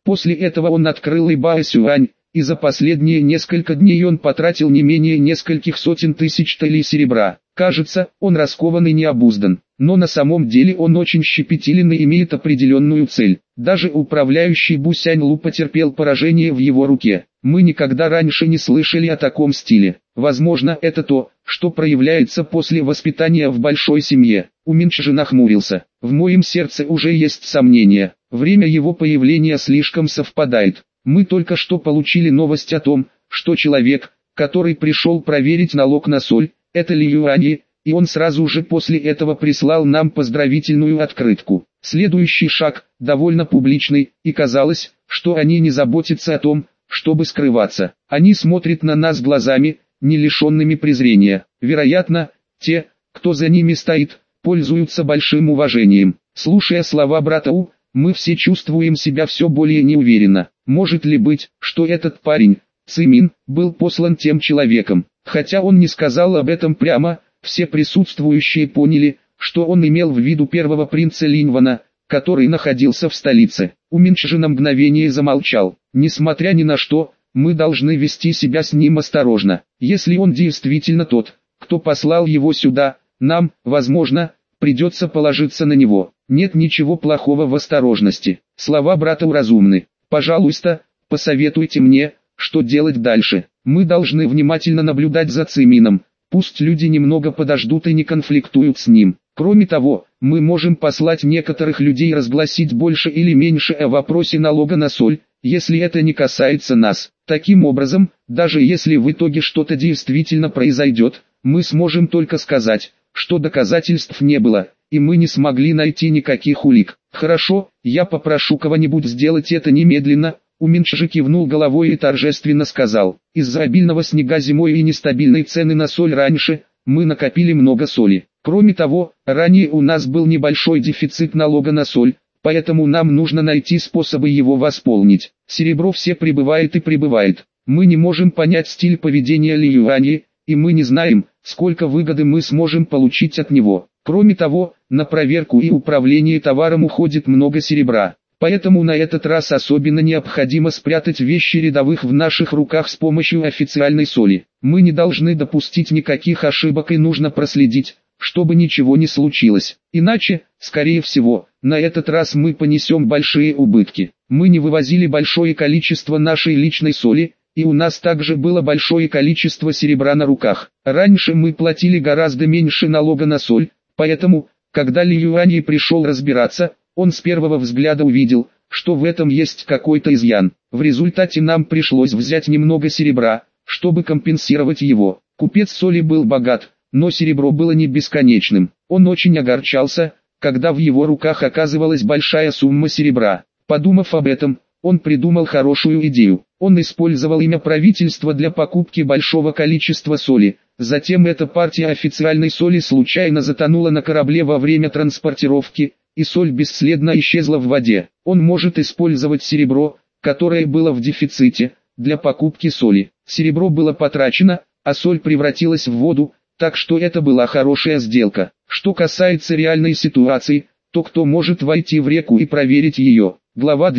После этого он открыл Ибаэс юань, и за последние несколько дней он потратил не менее нескольких сотен тысяч талей серебра. Кажется, он раскован и необуздан, но на самом деле он очень щепетилен и имеет определенную цель. Даже управляющий Бу Сяньлу потерпел поражение в его руке. Мы никогда раньше не слышали о таком стиле. Возможно, это то, что проявляется после воспитания в большой семье. Уминчжи нахмурился. В моем сердце уже есть сомнения. Время его появления слишком совпадает. Мы только что получили новость о том, что человек, который пришел проверить налог на соль, это Ли Юань, и он сразу же после этого прислал нам поздравительную открытку. Следующий шаг, довольно публичный, и казалось, что они не заботятся о том, чтобы скрываться. Они смотрят на нас глазами, не лишенными презрения. Вероятно, те, кто за ними стоит, пользуются большим уважением. Слушая слова брата У, мы все чувствуем себя все более неуверенно. Может ли быть, что этот парень, Цимин, был послан тем человеком? Хотя он не сказал об этом прямо, все присутствующие поняли, что он имел в виду первого принца Линьвана, который находился в столице. Уминчжи на мгновение замолчал. Несмотря ни на что, мы должны вести себя с ним осторожно. Если он действительно тот, кто послал его сюда, нам, возможно, придется положиться на него. Нет ничего плохого в осторожности. Слова брата разумны. Пожалуйста, посоветуйте мне, что делать дальше. Мы должны внимательно наблюдать за Цимином. Пусть люди немного подождут и не конфликтуют с ним. Кроме того, мы можем послать некоторых людей разгласить больше или меньше о вопросе налога на соль, если это не касается нас. Таким образом, даже если в итоге что-то действительно произойдет, мы сможем только сказать, что доказательств не было, и мы не смогли найти никаких улик. Хорошо, я попрошу кого-нибудь сделать это немедленно. Уминчжи кивнул головой и торжественно сказал: из-за обильного снега зимой и нестабильной цены на соль раньше, мы накопили много соли. Кроме того, ранее у нас был небольшой дефицит налога на соль, поэтому нам нужно найти способы его восполнить. Серебро все прибывает и прибывает. Мы не можем понять стиль поведения Ли Юани, и мы не знаем, сколько выгоды мы сможем получить от него. Кроме того, на проверку и управление товаром уходит много серебра. Поэтому на этот раз особенно необходимо спрятать вещи рядовых в наших руках с помощью официальной соли. Мы не должны допустить никаких ошибок и нужно проследить, чтобы ничего не случилось. Иначе, скорее всего, на этот раз мы понесем большие убытки. Мы не вывозили большое количество нашей личной соли, и у нас также было большое количество серебра на руках. Раньше мы платили гораздо меньше налога на соль, поэтому, когда Ли Юань пришел разбираться, он с первого взгляда увидел, что в этом есть какой-то изъян. В результате нам пришлось взять немного серебра, чтобы компенсировать его. Купец соли был богат, но серебро было не бесконечным. Он очень огорчался, когда в его руках оказывалась большая сумма серебра. Подумав об этом, он придумал хорошую идею. Он использовал имя правительства для покупки большого количества соли. Затем эта партия официальной соли случайно затонула на корабле во время транспортировки, и соль бесследно исчезла в воде. Он может использовать серебро, которое было в дефиците, для покупки соли. Серебро было потрачено, а соль превратилась в воду, так что это была хорошая сделка. Что касается реальной ситуации, то кто может войти в реку и проверить ее? Глава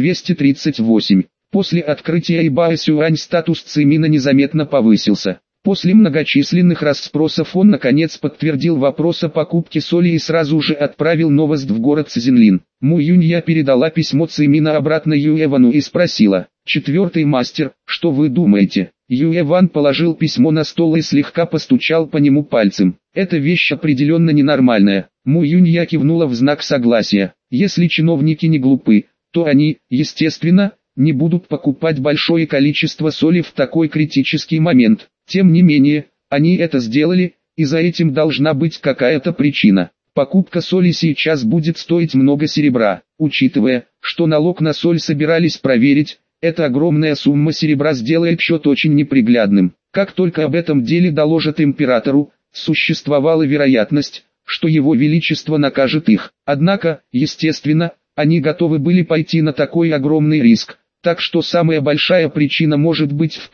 238. После открытия Ибаэс юань статус Цимина незаметно повысился. После многочисленных расспросов он наконец подтвердил вопрос о покупке соли и сразу же отправил новость в город Цзинлин. Му Юнья передала письмо Цимина обратно Юэвану и спросила: «Четвертый мастер, что вы думаете?» Юэван положил письмо на стол и слегка постучал по нему пальцем. «Эта вещь определенно ненормальная». Му Юнья кивнула в знак согласия. «Если чиновники не глупы, то они, естественно, не будут покупать большое количество соли в такой критический момент. Тем не менее, они это сделали, и за этим должна быть какая-то причина. Покупка соли сейчас будет стоить много серебра. Учитывая, что налог на соль собирались проверить, эта огромная сумма серебра сделает счет очень неприглядным. Как только об этом деле доложат императору, существовала вероятность, что его величество накажет их. Однако, естественно, они готовы были пойти на такой огромный риск. Так что самая большая причина может быть в том,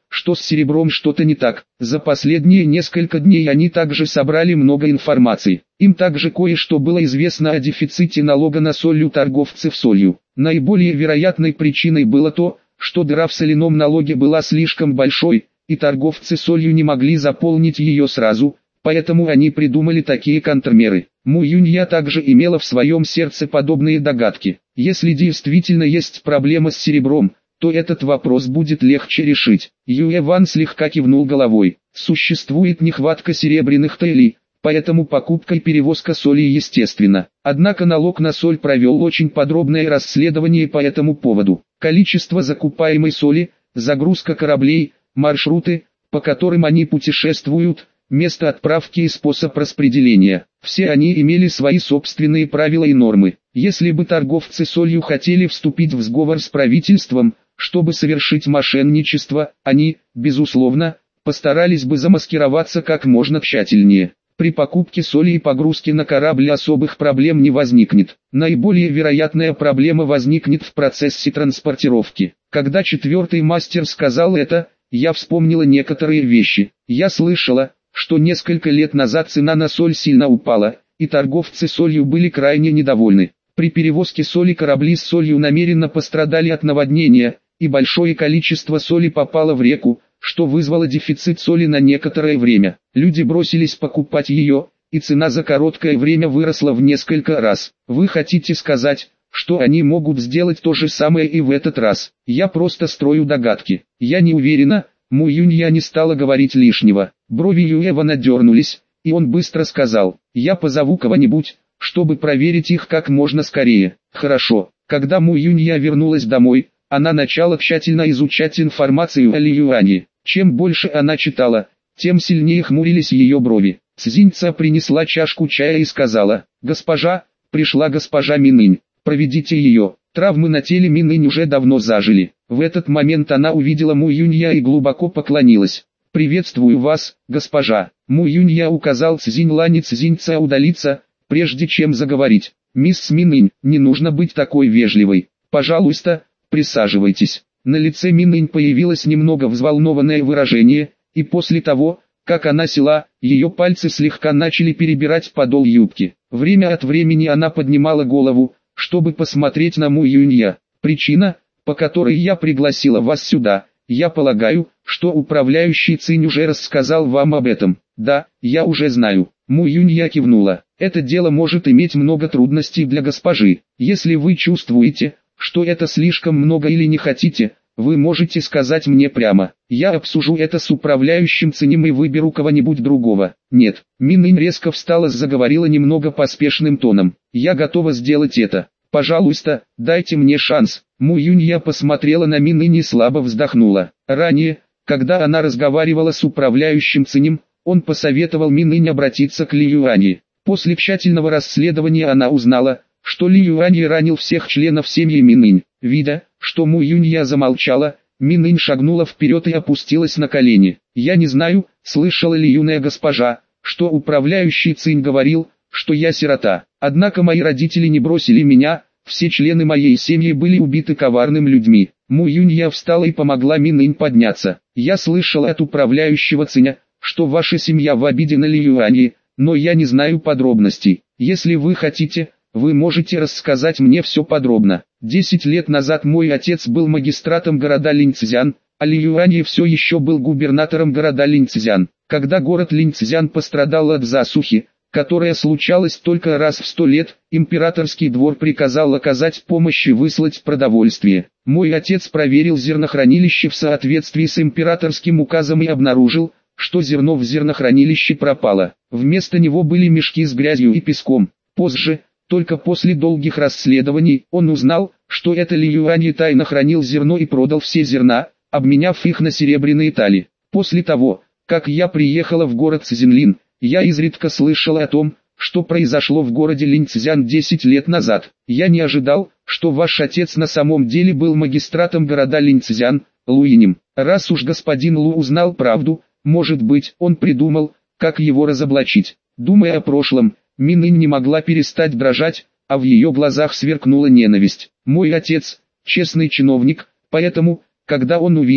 что с серебром что-то не так. За последние несколько дней они также собрали много информации. Им также кое-что было известно о дефиците налога на соль у торговцев солью. Наиболее вероятной причиной было то, что дыра в соляном налоге была слишком большой, и торговцы солью не могли заполнить ее сразу, поэтому они придумали такие контрмеры. Му Юнья также имела в своем сердце подобные догадки. Если действительно есть проблема с серебром, то этот вопрос будет легче решить. Юэ Ван слегка кивнул головой. Существует нехватка серебряных талей, поэтому покупка и перевозка соли естественна. Однако налог на соль провел очень подробное расследование по этому поводу. Количество закупаемой соли, загрузка кораблей, маршруты, по которым они путешествуют, место отправки и способ распределения. Все они имели свои собственные правила и нормы. Если бы торговцы солью хотели вступить в сговор с правительством, чтобы совершить мошенничество, они, безусловно, постарались бы замаскироваться как можно тщательнее. При покупке соли и погрузке на корабль особых проблем не возникнет. Наиболее вероятная проблема возникнет в процессе транспортировки. Когда четвертый мастер сказал это, я вспомнила некоторые вещи. Я слышала, что несколько лет назад цена на соль сильно упала, и торговцы солью были крайне недовольны. При перевозке соли корабли с солью намеренно пострадали от наводнения, и большое количество соли попало в реку, что вызвало дефицит соли на некоторое время. Люди бросились покупать ее, и цена за короткое время выросла в несколько раз. Вы хотите сказать, что они могут сделать то же самое и в этот раз? Я просто строю догадки. Я не уверена. Му Юнья не стала говорить лишнего. Брови Юэвана дернулись, и он быстро сказал: «Я позову кого-нибудь, чтобы проверить их как можно скорее». Хорошо. Когда Му Юнья вернулась домой, она начала тщательно изучать информацию о Ли Юане. Чем больше она читала, тем сильнее хмурились ее брови. Цзиньца принесла чашку чая и сказала: «Госпожа, пришла госпожа Минынь, проведите ее». Травмы на теле Минынь уже давно зажили. В этот момент она увидела Му Юнья и глубоко поклонилась. «Приветствую вас, госпожа». Му Юнья указал Цзиньлань Цзиньца удалиться, прежде чем заговорить. «Мисс Минынь, не нужно быть такой вежливой. Пожалуйста, присаживайтесь». На лице Минынь появилось немного взволнованное выражение, и после того, как она села, ее пальцы слегка начали перебирать подол юбки. Время от времени она поднимала голову, чтобы посмотреть на Му Юнья. «Причина, по которой я пригласила вас сюда, я полагаю, что управляющий Цинь уже рассказал вам об этом». «Да, я уже знаю». Му Юнья кивнула. «Это дело может иметь много трудностей для госпожи. Если вы чувствуете, что это слишком много или не хотите, вы можете сказать мне прямо. Я обсужу это с управляющим Цинем и выберу кого-нибудь другого». «Нет». Минынь резко встала, заговорила немного поспешным тоном. «Я готова сделать это. Пожалуйста, дайте мне шанс». Му Юнья посмотрела на Минынь и слабо вздохнула. Ранее, когда она разговаривала с управляющим Цинем, он посоветовал Минынь обратиться к Ли Юани. После тщательного расследования она узнала, что Ли Юани ранил всех членов семьи Минынь. Видя, что Му Юнья замолчала, Минынь шагнула вперед и опустилась на колени. «Я не знаю, слышала ли юная госпожа, что управляющий Цинь говорил, что я сирота. Однако мои родители не бросили меня, все члены моей семьи были убиты коварными людьми». Му Юнья встала и помогла Минынь подняться. «Я слышала от управляющего Циня, что ваша семья в обиде на Ли Юани, но я не знаю подробностей. Если вы хотите, вы можете рассказать мне все подробно. 10 лет назад мой отец был магистратом города Линьцзян, а Ли Юани все еще был губернатором города Линьцзян. Когда город Линьцзян пострадал от засухи, которая случалась только раз в 100 лет, императорский двор приказал оказать помощь и выслать продовольствие. Мой отец проверил зернохранилище в соответствии с императорским указом и обнаружил, что зерно в зернохранилище пропало. Вместо него были мешки с грязью и песком. Позже, только после долгих расследований, он узнал, что это Ли Юани тайно хранил зерно и продал все зерна, обменяв их на серебряные тали. После того, как я приехала в город Цзинлин, я изредка слышала о том, что произошло в городе Линьцзян 10 лет назад. Я не ожидал, что ваш отец на самом деле был магистратом города Линьцзян, Луинем. Раз уж господин Лу узнал правду, может быть, он придумал, как его разоблачить. Думая о прошлом, Минынь не могла перестать дрожать, а в ее глазах сверкнула ненависть. Мой отец – честный чиновник, поэтому, когда он увидел,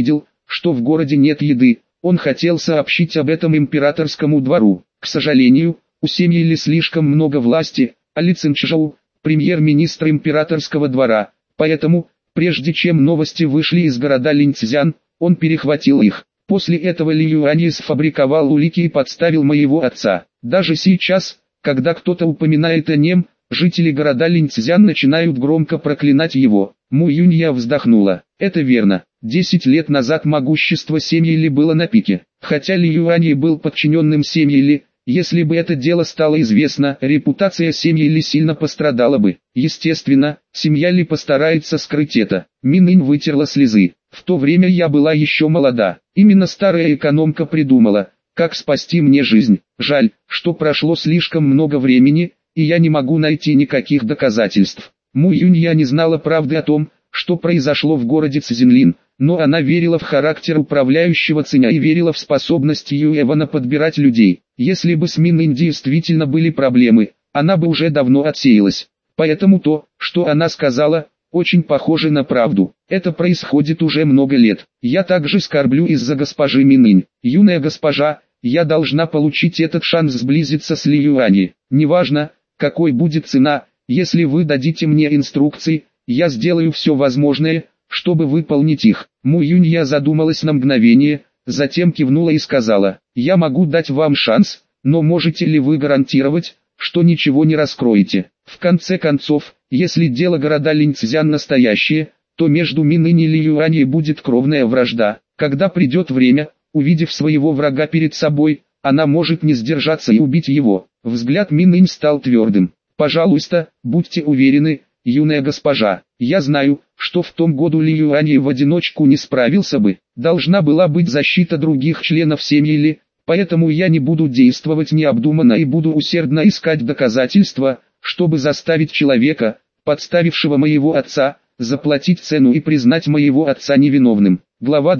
что в городе нет еды. Он хотел сообщить об этом императорскому двору. К сожалению, у семьи Ли слишком много власти, а Ли Цинчжоу – премьер-министр императорского двора, поэтому, прежде чем новости вышли из города Линьцзян, он перехватил их. После этого Ли Юань сфабриковал улики и подставил моего отца. Даже сейчас, когда кто-то упоминает о нем, жители города Линьцзян начинают громко проклинать его. Му Юнья вздохнула. Это верно. 10 лет назад могущество семьи Ли было на пике. Хотя Ли Юань был подчиненным семьи Ли, если бы это дело стало известно, репутация семьи Ли сильно пострадала бы. Естественно, семья Ли постарается скрыть это. Минынь вытерла слезы. В то время я была еще молода. Именно старая экономка придумала, как спасти мне жизнь. Жаль, что прошло слишком много времени, и я не могу найти никаких доказательств. Му Юнья не знала правды о том, что произошло в городе Цзинлин, но она верила в характер управляющего Циня и верила в способность Юэвана подбирать людей. Если бы с Минынь действительно были проблемы, она бы уже давно отсеялась. Поэтому то, что она сказала, очень похоже на правду. Это происходит уже много лет. Я также скорблю из-за госпожи Минынь. Юная госпожа, я должна получить этот шанс сблизиться с Ли Юани. Неважно, какой будет цена, если вы дадите мне инструкции, я сделаю все возможное, чтобы выполнить их. Му Юнья задумалась на мгновение, затем кивнула и сказала: я могу дать вам шанс, но можете ли вы гарантировать, что ничего не раскроете? В конце концов, если дело города Линьцзян настоящее, то между Минынь и Ли Юаней будет кровная вражда. Когда придет время, увидев своего врага перед собой, она может не сдержаться и убить его. Взгляд Минынь стал твердым. Пожалуйста, будьте уверены, юная госпожа, я знаю, что в том году Ли Юань в одиночку не справился бы. Должна была быть защита других членов семьи Ли, поэтому я не буду действовать необдуманно и буду усердно искать доказательства, чтобы заставить человека, подставившего моего отца, заплатить цену и признать моего отца невиновным. Глава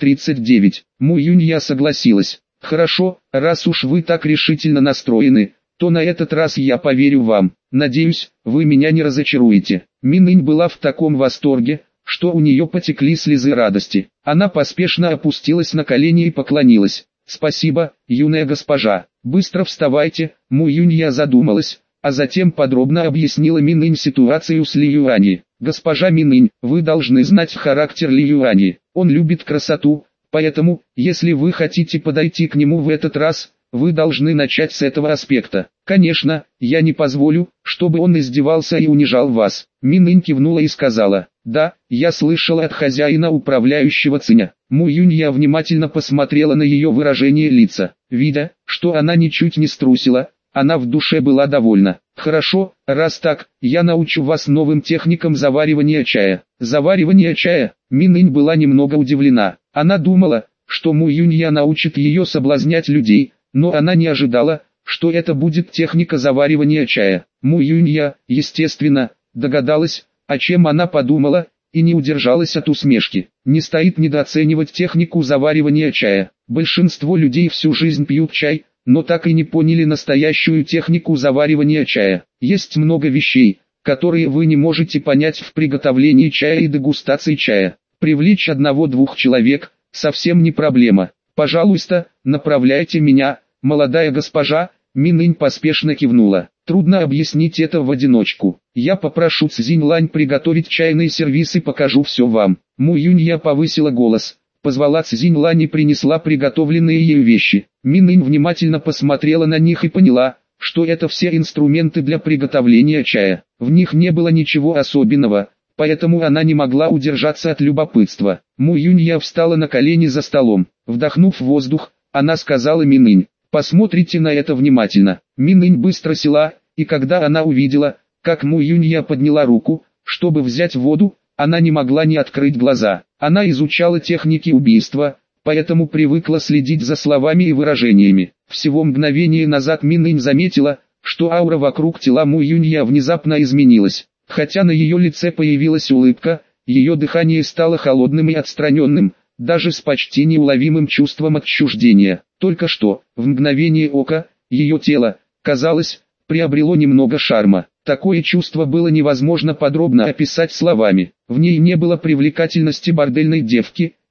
239. Му Юнья согласилась. Хорошо, раз уж вы так решительно настроены, то на этот раз я поверю вам. Надеюсь, вы меня не разочаруете. Минынь была в таком восторге, что у нее потекли слезы радости. Она поспешно опустилась на колени и поклонилась. Спасибо, юная госпожа. Быстро вставайте. Му Юнья задумалась, а затем подробно объяснила Минынь ситуацию с Ли Юани. Госпожа Минынь, вы должны знать характер Ли Юани. Он любит красоту, поэтому, если вы хотите подойти к нему в этот раз, вы должны начать с этого аспекта. Конечно, я не позволю, чтобы он издевался и унижал вас. Минынь кивнула и сказала: да, я слышала от хозяина управляющего Циня. Му Юнья внимательно посмотрела на ее выражение лица. Видя, что она ничуть не струсила, она в душе была довольна. Хорошо, раз так, я научу вас новым техникам заваривания чая. Заваривание чая? Минынь была немного удивлена. Она думала, что Му Юнья научит ее соблазнять людей, но она не ожидала, что это будет техника заваривания чая. Му Юнья, естественно, догадалась, о чем она подумала, и не удержалась от усмешки. Не стоит недооценивать технику заваривания чая. Большинство людей всю жизнь пьют чай, но так и не поняли настоящую технику заваривания чая. Есть много вещей, которые вы не можете понять в приготовлении чая и дегустации чая. Привлечь одного-двух человек – совсем не проблема. Пожалуйста, направляйте меня, молодая госпожа. Минынь поспешно кивнула. Трудно объяснить это в одиночку. Я попрошу Цзиньлань приготовить чайный сервиз и покажу все вам. Му Юнья повысила голос, позвала Цзиньлань и принесла приготовленные ею вещи. Минынь внимательно посмотрела на них и поняла, что это все инструменты для приготовления чая. В них не было ничего особенного, поэтому она не могла удержаться от любопытства. Му Юнья встала на колени за столом. Вдохнув воздух, она сказала Минынь: посмотрите на это внимательно. Минынь быстро села, и когда она увидела, как Му Юнья подняла руку, чтобы взять воду, она не могла не открыть глаза. Она изучала техники убийства, поэтому привыкла следить за словами и выражениями. Всего мгновение назад Минынь заметила, что аура вокруг тела Му Юнья внезапно изменилась. Хотя на ее лице появилась улыбка, ее дыхание стало холодным и отстраненным, даже с почти неуловимым чувством отчуждения. Только что, в мгновение ока, ее тело, казалось, приобрело немного шарма. Такое чувство было невозможно подробно описать словами. В ней не было привлекательности бордельной девки,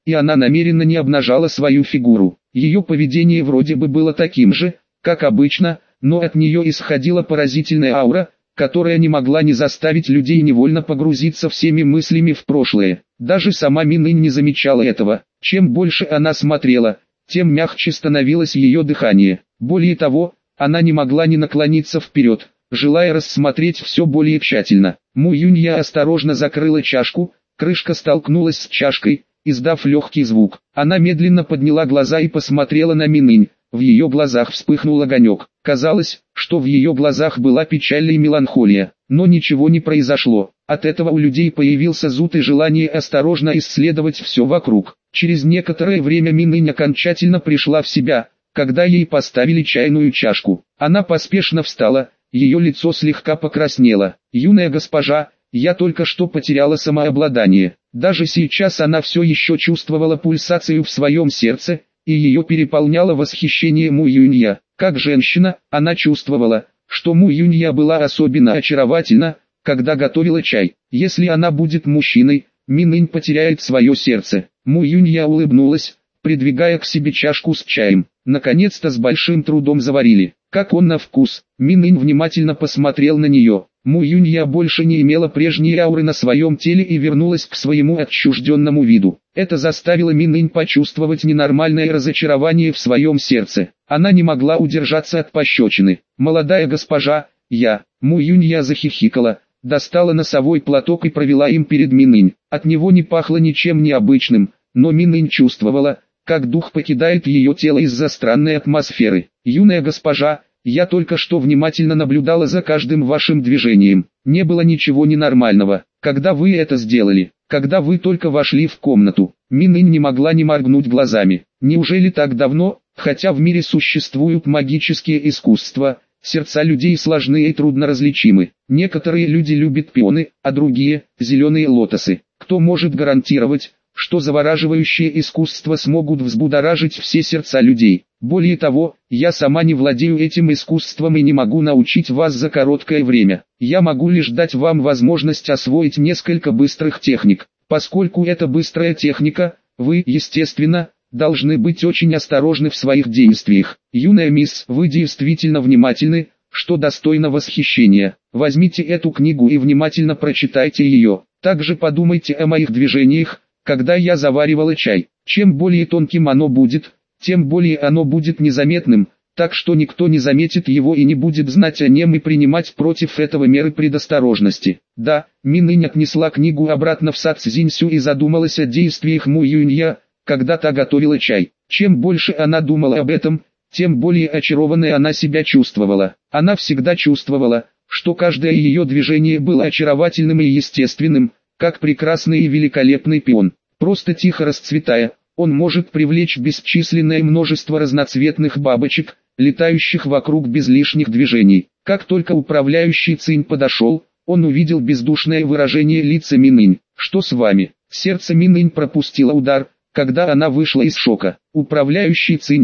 и она намеренно не обнажала свою фигуру. Ее поведение вроде бы было таким же, как обычно, но от нее исходила поразительная аура, которая не могла не заставить людей невольно погрузиться всеми мыслями в прошлое. Даже сама Минынь не замечала этого. Чем больше она смотрела, тем мягче становилось ее дыхание. Более того, она не могла не наклониться вперед, желая рассмотреть все более тщательно. Му Юнья осторожно закрыла чашку, крышка столкнулась с чашкой, издав легкий звук. Она медленно подняла глаза и посмотрела на Минынь. В ее глазах вспыхнул огонек. Казалось, что в ее глазах была печаль и меланхолия, но ничего не произошло. От этого у людей появился зуд и желание осторожно исследовать все вокруг. Через некоторое время Минынь окончательно пришла в себя, когда ей поставили чайную чашку. Она поспешно встала, ее лицо слегка покраснело. «Юная госпожа, я только что потеряла самообладание». Даже сейчас она все еще чувствовала пульсацию в своем сердце, и ее переполняло восхищение Му Юнья. Как женщина, она чувствовала, что Му Юнья была особенно очаровательна, когда готовила чай. Если она будет мужчиной, Минынь потеряет свое сердце. Му Юнья улыбнулась, придвигая к себе чашку с чаем. Наконец-то с большим трудом заварили. Как он на вкус? Минынь внимательно посмотрел на нее. Му Юнья больше не имела прежней ауры на своем теле и вернулась к своему отчужденному виду. Это заставило Минынь почувствовать ненормальное разочарование в своем сердце. Она не могла удержаться от пощечины. «Молодая госпожа, я...» Му Юнья захихикала, достала носовой платок и провела им перед Минынь. От него не пахло ничем необычным, но Минынь чувствовала, как дух покидает ее тело из-за странной атмосферы. «Юная госпожа, я только что внимательно наблюдала за каждым вашим движением. Не было ничего ненормального. Когда вы это сделали? Когда вы только вошли в комнату?» Минынь не могла не моргнуть глазами. Неужели так давно, хотя в мире существуют магические искусства, сердца людей сложны и трудно различимы. Некоторые люди любят пионы, а другие – зеленые лотосы. Кто может гарантировать, что завораживающие искусства смогут взбудоражить все сердца людей? Более того, я сама не владею этим искусством и не могу научить вас за короткое время. Я могу лишь дать вам возможность освоить несколько быстрых техник. Поскольку это быстрая техника, вы, естественно, должны быть очень осторожны в своих действиях. Юная мисс, вы действительно внимательны, что достойно восхищения. Возьмите эту книгу и внимательно прочитайте ее. Также подумайте о моих движениях, когда я заваривала чай. Чем более тонким оно будет, тем более оно будет незаметным, так что никто не заметит его и не будет знать о нем и принимать против этого меры предосторожности. Да, Минынь отнесла книгу обратно в сад Цзиньсю и задумалась о действиях Му Юнья, когда та готовила чай. Чем больше она думала об этом, тем более очарованной она себя чувствовала. Она всегда чувствовала, что каждое ее движение было очаровательным и естественным, как прекрасный и великолепный пион. Просто тихо расцветая, он может привлечь бесчисленное множество разноцветных бабочек, летающих вокруг без лишних движений. Как только управляющий Цинь подошел, он увидел бездушное выражение лица Минынь. «Что с вами?» Сердце Минынь пропустило удар, когда она вышла из шока. «Управляющий Цинь,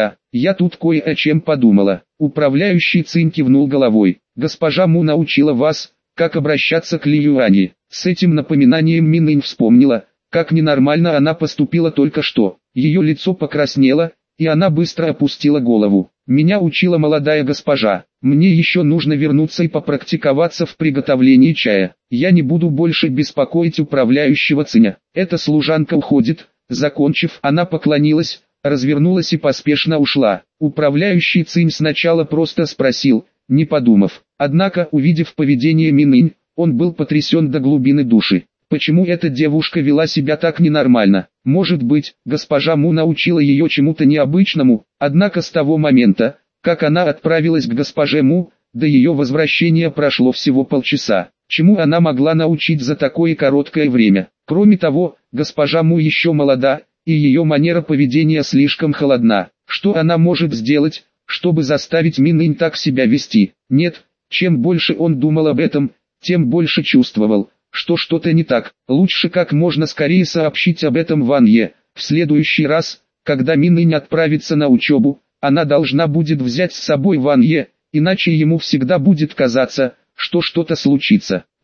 я тут кое о чем подумала». Управляющий Цинь кивнул головой. «Госпожа Му научила вас, как обращаться к Ли Юани». С этим напоминанием Минынь вспомнила, как ненормально она поступила только что. Ее лицо покраснело, и она быстро опустила голову. «Меня учила молодая госпожа. Мне еще нужно вернуться и попрактиковаться в приготовлении чая. Я не буду больше беспокоить управляющего Циня. Эта служанка уходит». Закончив, она поклонилась, развернулась и поспешно ушла. Управляющий Цинь сначала просто спросил, не подумав. Однако, увидев поведение Минынь, он был потрясен до глубины души. Почему эта девушка вела себя так ненормально? Может быть, госпожа Му научила ее чему-то необычному? Однако с того момента, как она отправилась к госпоже Му, до ее возвращения прошло всего полчаса. Чему она могла научить за такое короткое время? Кроме того, госпожа Му еще молода, и ее манера поведения слишком холодна. Что она может сделать, чтобы заставить Минынь так себя вести? Нет, чем больше он думал об этом, тем больше чувствовал, что что-то не так. Лучше как можно скорее сообщить об этом Ван Е. В следующий раз, когда Минынь отправится на учебу, она должна будет взять с собой Ван Е, иначе ему всегда будет казаться, что что-то случится.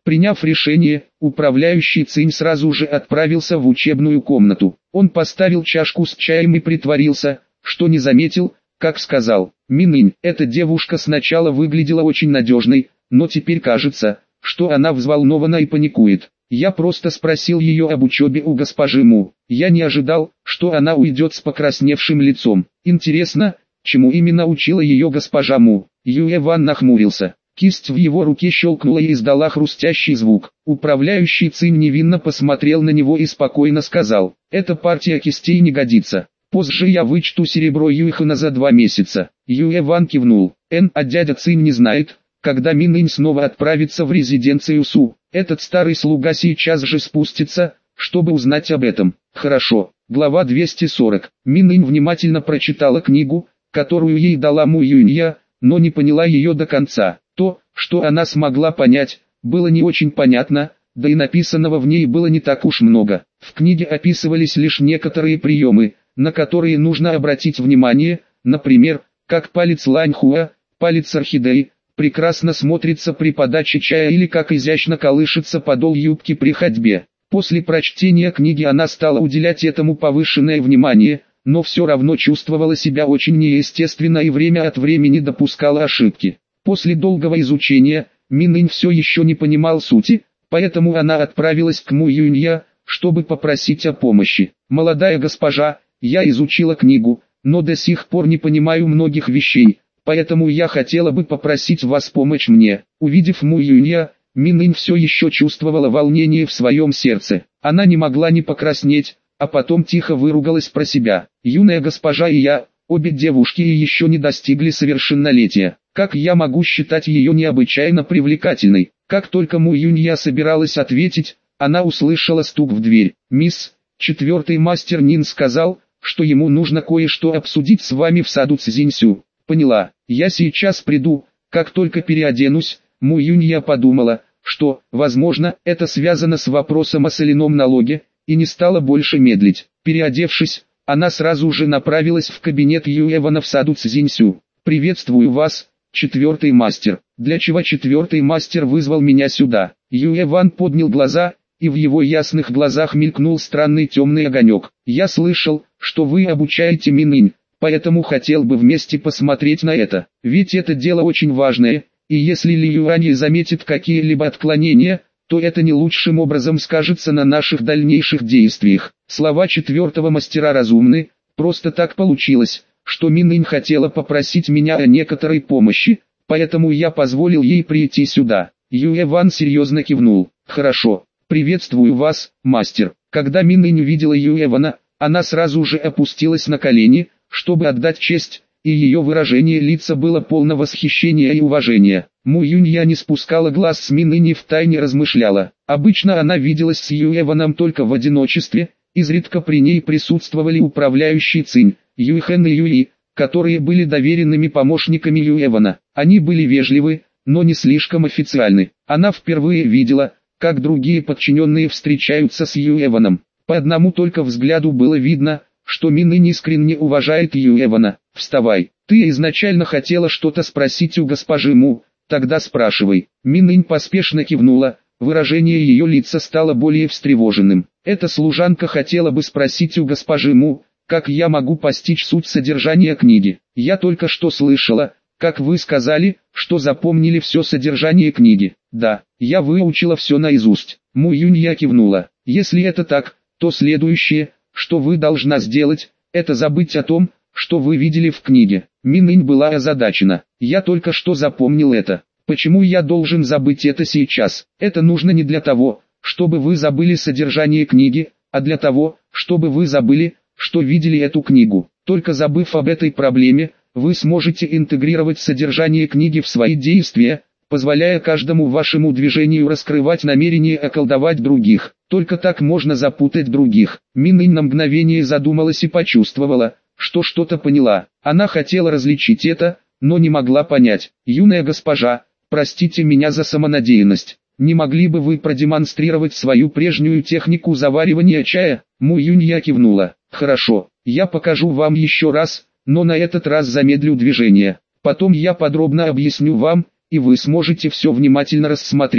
Приняв решение, управляющий Цинь сразу же отправился в учебную комнату. Он поставил чашку с чаем и притворился, что не заметил, как сказал: «Минынь, эта девушка сначала выглядела очень надежной, но теперь кажется, что она взволнована и паникует. Я просто спросил ее об учебе у госпожи Му. Я не ожидал, что она уйдет с покрасневшим лицом. Интересно, чему именно учила ее госпожа Му?» Юэ Ван нахмурился. Кисть в его руке щелкнула и издала хрустящий звук. Управляющий Цинь невинно посмотрел на него и спокойно сказал: «Эта партия кистей не годится. Позже я вычту серебро Юйхана за 2 месяца». Юэ Ван кивнул. А дядя Цинь не знает, когда Минынь снова отправится в резиденцию Су. Этот старый слуга сейчас же спустится, чтобы узнать об этом. Хорошо. Глава 240. Минынь внимательно прочитала книгу, которую ей дала Му Юнья, но не поняла ее до конца. То, что она смогла понять, было не очень понятно, да и написанного в ней было не так уж много. В книге описывались лишь некоторые приемы, на которые нужно обратить внимание, например, как палец ланьхуа, палец орхидеи, прекрасно смотрится при подаче чая или как изящно колышется подол юбки при ходьбе. После прочтения книги она стала уделять этому повышенное внимание, но все равно чувствовала себя очень неестественно и время от времени допускала ошибки. После долгого изучения, Минынь все еще не понимал сути, поэтому она отправилась к Му Юнья, чтобы попросить о помощи. «Молодая госпожа, я изучила книгу, но до сих пор не понимаю многих вещей, поэтому я хотела бы попросить вас помочь мне». Увидев Му Юнья, Минынь все еще чувствовала волнение в своем сердце. Она не могла не покраснеть, а потом тихо выругалась про себя. «Юная госпожа и я, обе девушки и еще не достигли совершеннолетия. Как я могу считать ее необычайно привлекательной?» Как только Му Юнья собиралась ответить, она услышала стук в дверь. «Мисс, 4-й мастер Нин сказал, что ему нужно кое-что обсудить с вами в саду Цзиньсю». «Поняла, я сейчас приду, как только переоденусь». Му Юнья подумала, что, возможно, это связано с вопросом о соляном налоге, и не стала больше медлить. Переодевшись, она сразу же направилась в кабинет Юэвана в саду Цзиньсю. «Приветствую вас, 4-й мастер. Для чего 4-й мастер вызвал меня сюда?» Юэван поднял глаза, и в его ясных глазах мелькнул странный темный огонек. «Я слышал, что вы обучаете Минынь, поэтому хотел бы вместе посмотреть на это. Ведь это дело очень важное, и если Ли Юань заметит какие-либо отклонения, то это не лучшим образом скажется на наших дальнейших действиях». Слова 4-го мастера разумны, просто так получилось, что Минынь хотела попросить меня о некоторой помощи, поэтому я позволил ей прийти сюда. Юэ Ван серьезно кивнул. «Хорошо, приветствую вас, мастер». Когда Минынь увидела Юэ Вана, она сразу же опустилась на колени, чтобы отдать честь, и ее выражение лица было полно восхищения и уважения. Му Юнья не спускала глаз с Минынь и втайне размышляла. Обычно она виделась с Юэ Ваном только в одиночестве, изредка при ней присутствовали управляющий Цинь, Юйхэн и Юи, которые были доверенными помощниками Юэ Вана. Они были вежливы, но не слишком официальны. Она впервые видела, как другие подчиненные встречаются с Юэ Ваном. По одному только взгляду было видно, что Минынь искренне уважает Юэ Вана. «Вставай, ты изначально хотела что-то спросить у госпожи Му, тогда спрашивай». Минынь поспешно кивнула, выражение ее лица стало более встревоженным. «Эта служанка хотела бы спросить у госпожи Му, как я могу постичь суть содержания книги. Я только что слышала, как вы сказали, что запомнили все содержание книги». «Да, я выучила все наизусть». Му Юнья кивнула. «Если это так, то следующее, что вы должна сделать, это забыть о том, что вы видели в книге». Минынь была озадачена. «Я только что запомнил это. Почему я должен забыть это сейчас? Это нужно не для того, чтобы вы забыли содержание книги, а для того, чтобы вы забыли, что видели эту книгу. Только забыв об этой проблеме, вы сможете интегрировать содержание книги в свои действия, позволяя каждому вашему движению раскрывать намерение околдовать других. Только так можно запутать других». Минынь на мгновение задумалась и почувствовала, что что-то поняла. Она хотела различить это, но не могла понять. «Юная госпожа, простите меня за самонадеянность. Не могли бы вы продемонстрировать свою прежнюю технику заваривания чая?» Му Юнья кивнула. «Хорошо, я покажу вам еще раз, но на этот раз замедлю движение. Потом я подробно объясню вам, и вы сможете все внимательно рассмотреть».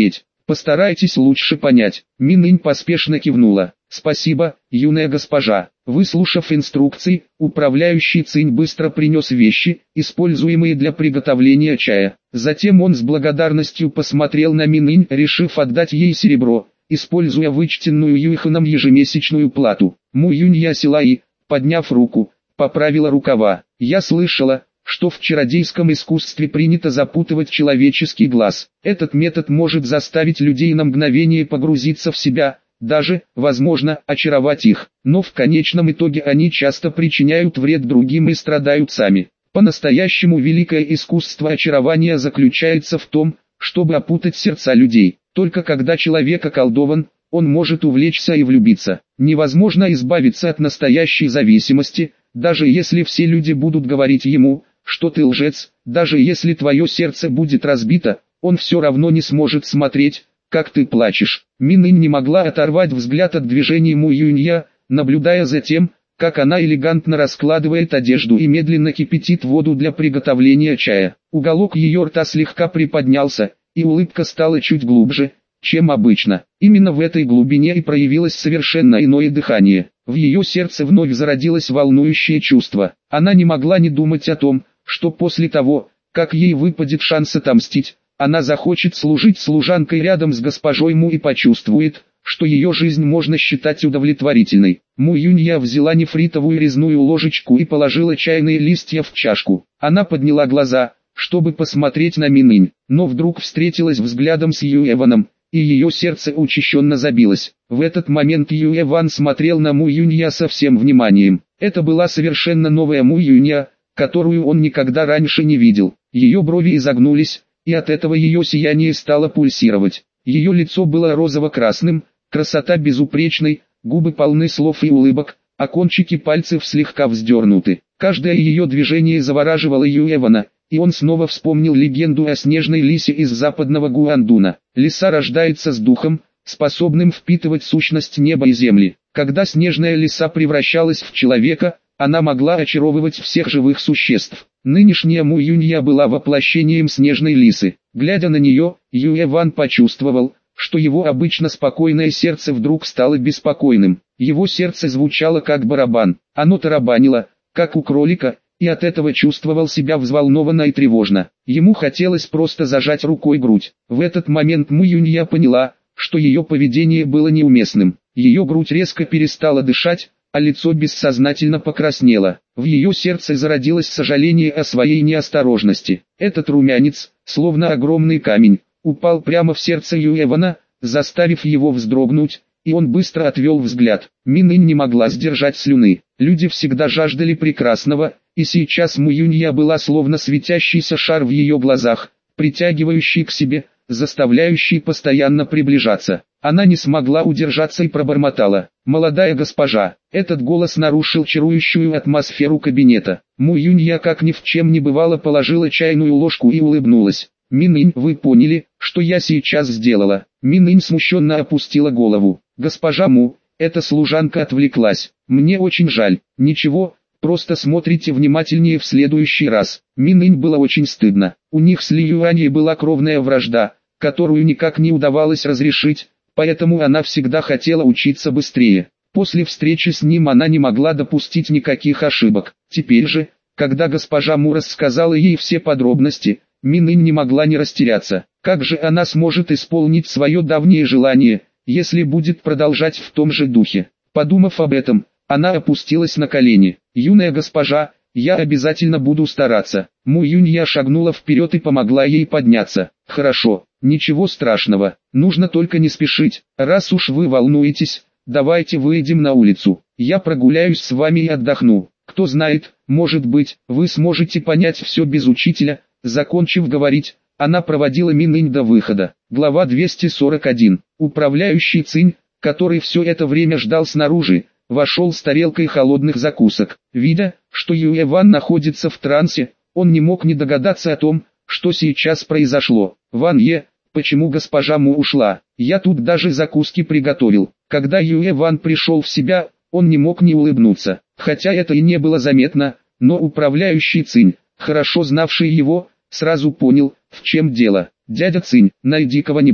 Постарайтесь лучше понять. Минынь поспешно кивнула. Спасибо, юная госпожа. Выслушав инструкции, управляющий Цинь быстро принес вещи, используемые для приготовления чая. Затем он с благодарностью посмотрел на Минынь, решив отдать ей серебро, используя вычтенную Юйханом ежемесячную плату. Му Юнья села и, подняв руку, поправила рукава. Я слышала, что в чародейском искусстве принято запутывать человеческий глаз. Этот метод может заставить людей на мгновение погрузиться в себя, даже, возможно, очаровать их. Но в конечном итоге они часто причиняют вред другим и страдают сами. По-настоящему великое искусство очарования заключается в том, чтобы опутать сердца людей. Только когда человек околдован, он может увлечься и влюбиться. Невозможно избавиться от настоящей зависимости, даже если все люди будут говорить ему, что ты лжец, даже если твое сердце будет разбито, он все равно не сможет смотреть, как ты плачешь. Минынь не могла оторвать взгляд от движений Му Юнья, наблюдая за тем, как она элегантно раскладывает одежду и медленно кипятит воду для приготовления чая. Уголок ее рта слегка приподнялся, и улыбка стала чуть глубже, чем обычно. Именно в этой глубине и проявилось совершенно иное дыхание. В ее сердце вновь зародилось волнующее чувство. Она не могла не думать о том, что после того, как ей выпадет шанс отомстить, она захочет служить служанкой рядом с госпожой Му и почувствует, что ее жизнь можно считать удовлетворительной. Му Юнья взяла нефритовую резную ложечку и положила чайные листья в чашку. Она подняла глаза, чтобы посмотреть на Минынь, но вдруг встретилась взглядом с Юэваном, и ее сердце учащенно забилось. В этот момент Юэван смотрел на Му Юнья со всем вниманием. Это была совершенно новая Му Юнья, которую он никогда раньше не видел. Ее брови изогнулись, и от этого ее сияние стало пульсировать. Ее лицо было розово-красным, красота безупречной, губы полны слов и улыбок, а кончики пальцев слегка вздернуты. Каждое ее движение завораживало Юэвана, и он снова вспомнил легенду о снежной лисе из западного Гуандуна. Лиса рождается с духом, способным впитывать сущность неба и земли. Когда снежная лиса превращалась в человека, она могла очаровывать всех живых существ. Нынешняя Му Юнья была воплощением снежной лисы. Глядя на нее, Юэван почувствовал, что его обычно спокойное сердце вдруг стало беспокойным. Его сердце звучало как барабан. Оно тарабанило, как у кролика, и от этого чувствовал себя взволнованно и тревожно. Ему хотелось просто зажать рукой грудь. В этот момент Му Юнья поняла, что ее поведение было неуместным. Ее грудь резко перестала дышать, а лицо бессознательно покраснело. В ее сердце зародилось сожаление о своей неосторожности. Этот румянец, словно огромный камень, упал прямо в сердце Юэвана, заставив его вздрогнуть, и он быстро отвел взгляд. Минынь не могла сдержать слюны. Люди всегда жаждали прекрасного, и сейчас Му Юнья была словно светящийся шар в ее глазах, притягивающий к себе, заставляющий постоянно приближаться. Она не смогла удержаться и пробормотала: «Молодая госпожа». Этот голос нарушил чарующую атмосферу кабинета. Му Юнья как ни в чем не бывало положила чайную ложку и улыбнулась. «Минынь, вы поняли, что я сейчас сделала?» Минынь смущенно опустила голову. «Госпожа Му, эта служанка отвлеклась. Мне очень жаль». «Ничего, просто смотрите внимательнее в следующий раз». Минынь было очень стыдно. У них с Ли Юаней была кровная вражда, которую никак не удавалось разрешить, поэтому она всегда хотела учиться быстрее. После встречи с ним она не могла допустить никаких ошибок. Теперь же, когда госпожа Му рассказала ей все подробности, Минынь не могла не растеряться. Как же она сможет исполнить свое давнее желание, если будет продолжать в том же духе? Подумав об этом, она опустилась на колени. «Юная госпожа, я обязательно буду стараться». Му Юнья шагнула вперед и помогла ей подняться. «Хорошо, ничего страшного, нужно только не спешить. Раз уж вы волнуетесь, давайте выйдем на улицу. Я прогуляюсь с вами и отдохну. Кто знает, может быть, вы сможете понять все без учителя». Закончив говорить, она проводила Минынь до выхода. Глава 241. Управляющий Цинь, который все это время ждал снаружи, вошел с тарелкой холодных закусок. Видя, что Юэван находится в трансе, он не мог не догадаться о том, что сейчас произошло. «Ван Е, почему госпожа Му ушла? Я тут даже закуски приготовил». Когда Юэван пришел в себя, он не мог не улыбнуться. Хотя это и не было заметно, но управляющий Цинь, хорошо знавший его, сразу понял, в чем дело. «Дядя Цинь, найди кого-нибудь,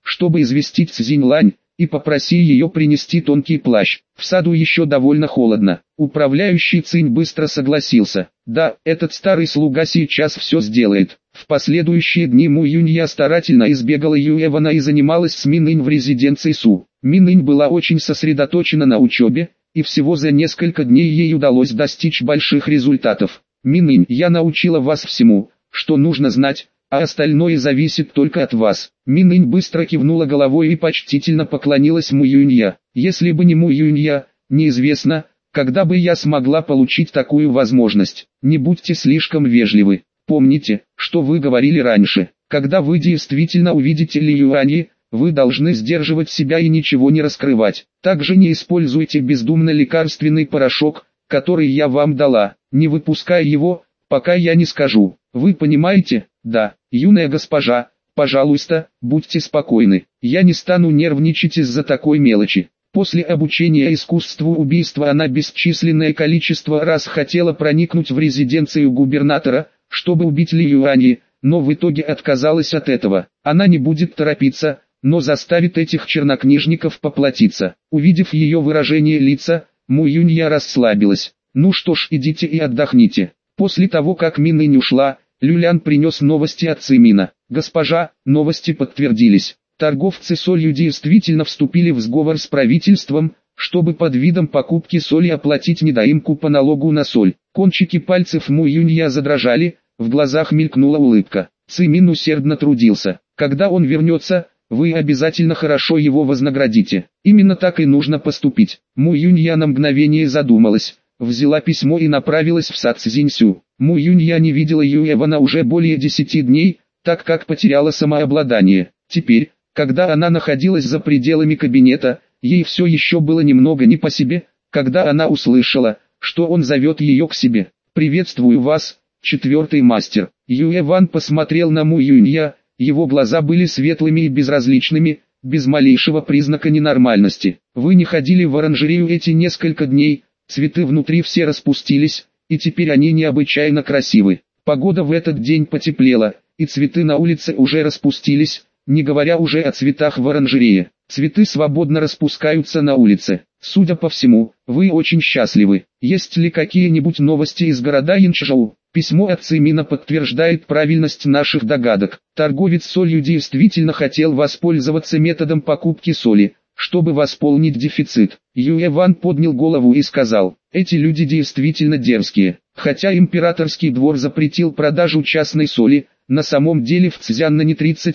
чтобы известить Цзиньлань, и попроси ее принести тонкий плащ. В саду еще довольно холодно. Управляющий Цинь быстро согласился. Да, этот старый слуга сейчас все сделает. В последующие дни Му Юнья старательно избегала Юэвана и занималась с Минынь в резиденции Су. Минынь была очень сосредоточена на учебе, и всего за несколько дней ей удалось достичь больших результатов. Минынь, я научила вас всему, что нужно знать, а остальное зависит только от вас. Минынь быстро кивнула головой и почтительно поклонилась Му Юнья. Если бы не Му Юнья, неизвестно, когда бы я смогла получить такую возможность. Не будьте слишком вежливы. Помните, что вы говорили раньше. Когда вы действительно увидите Ли Юани, вы должны сдерживать себя и ничего не раскрывать. Также не используйте бездумно лекарственный порошок, который я вам дала. Не выпускай его, пока я не скажу. Вы понимаете? Да, юная госпожа, пожалуйста, будьте спокойны. Я не стану нервничать из-за такой мелочи. После обучения искусству убийства она бесчисленное количество раз хотела проникнуть в резиденцию губернатора, чтобы убить Ли Юани, но в итоге отказалась от этого. Она не будет торопиться, но заставит этих чернокнижников поплатиться. Увидев ее выражение лица, Му Юнья расслабилась. Ну что ж, идите и отдохните. После того, как Минынь ушла, Люлян принес новости от Цимина. Госпожа, новости подтвердились. Торговцы солью действительно вступили в сговор с правительством, чтобы под видом покупки соли оплатить недоимку по налогу на соль. Кончики пальцев Му Юнья задрожали, в глазах мелькнула улыбка. Цимин усердно трудился. Когда он вернется, вы обязательно хорошо его вознаградите. Именно так и нужно поступить. Му Юнья на мгновение задумалась, взяла письмо и направилась в сад Цзиньсю. Му Юнья не видела Юэвана уже более 10 дней, так как потеряла самообладание. Теперь, когда она находилась за пределами кабинета, ей все еще было немного не по себе, когда она услышала, что он зовет ее к себе. «Приветствую вас, четвертый мастер». Юэван посмотрел на Му Юнья, его глаза были светлыми и безразличными, без малейшего признака ненормальности. «Вы не ходили в оранжерею эти несколько дней, цветы внутри все распустились, и теперь они необычайно красивы. Погода в этот день потеплела, и цветы на улице уже распустились, не говоря уже о цветах в оранжерее. Цветы свободно распускаются на улице. Судя по всему, вы очень счастливы. Есть ли какие-нибудь новости из города Янчжоу?» Письмо от Цимина подтверждает правильность наших догадок. Торговец солью действительно хотел воспользоваться методом покупки соли, чтобы восполнить дефицит. Юэван поднял голову и сказал: «Эти люди действительно дерзкие. Хотя императорский двор запретил продажу частной соли, на самом деле в Цзяннане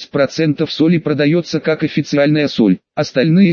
30% соли продается как официальная соль, остальные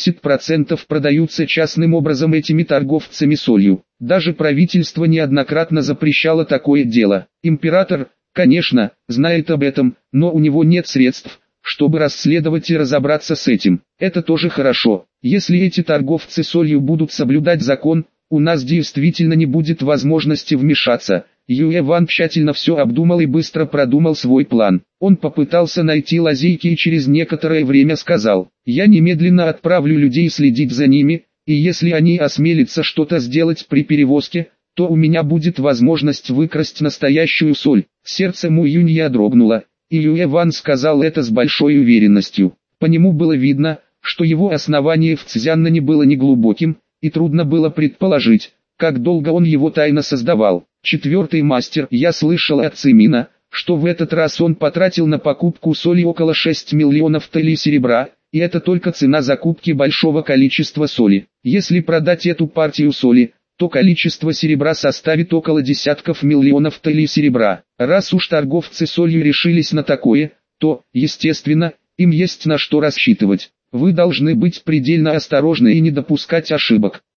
70% продаются частным образом этими торговцами солью. Даже правительство неоднократно запрещало такое дело. Император, конечно, знает об этом, но у него нет средств, чтобы расследовать и разобраться с этим. Это тоже хорошо. Если эти торговцы солью будут соблюдать закон, у нас действительно не будет возможности вмешаться». Юэван тщательно все обдумал и быстро продумал свой план. Он попытался найти лазейки и через некоторое время сказал: «Я немедленно отправлю людей следить за ними, и если они осмелятся что-то сделать при перевозке, то у меня будет возможность выкрасть настоящую соль». Сердце Му Юнья дрогнуло, и Юэван сказал это с большой уверенностью. По нему было видно, что его основание в Цзяннане было неглубоким, и трудно было предположить, как долго он его тайно создавал. «Четвертый мастер, я слышал от Цимина, что в этот раз он потратил на покупку соли около 6 миллионов талей серебра, и это только цена закупки большого количества соли. Если продать эту партию соли, то количество серебра составит около десятков миллионов талей серебра. Раз уж торговцы солью решились на такое, то, естественно, им есть на что рассчитывать. Вы должны быть предельно осторожны и не допускать ошибок.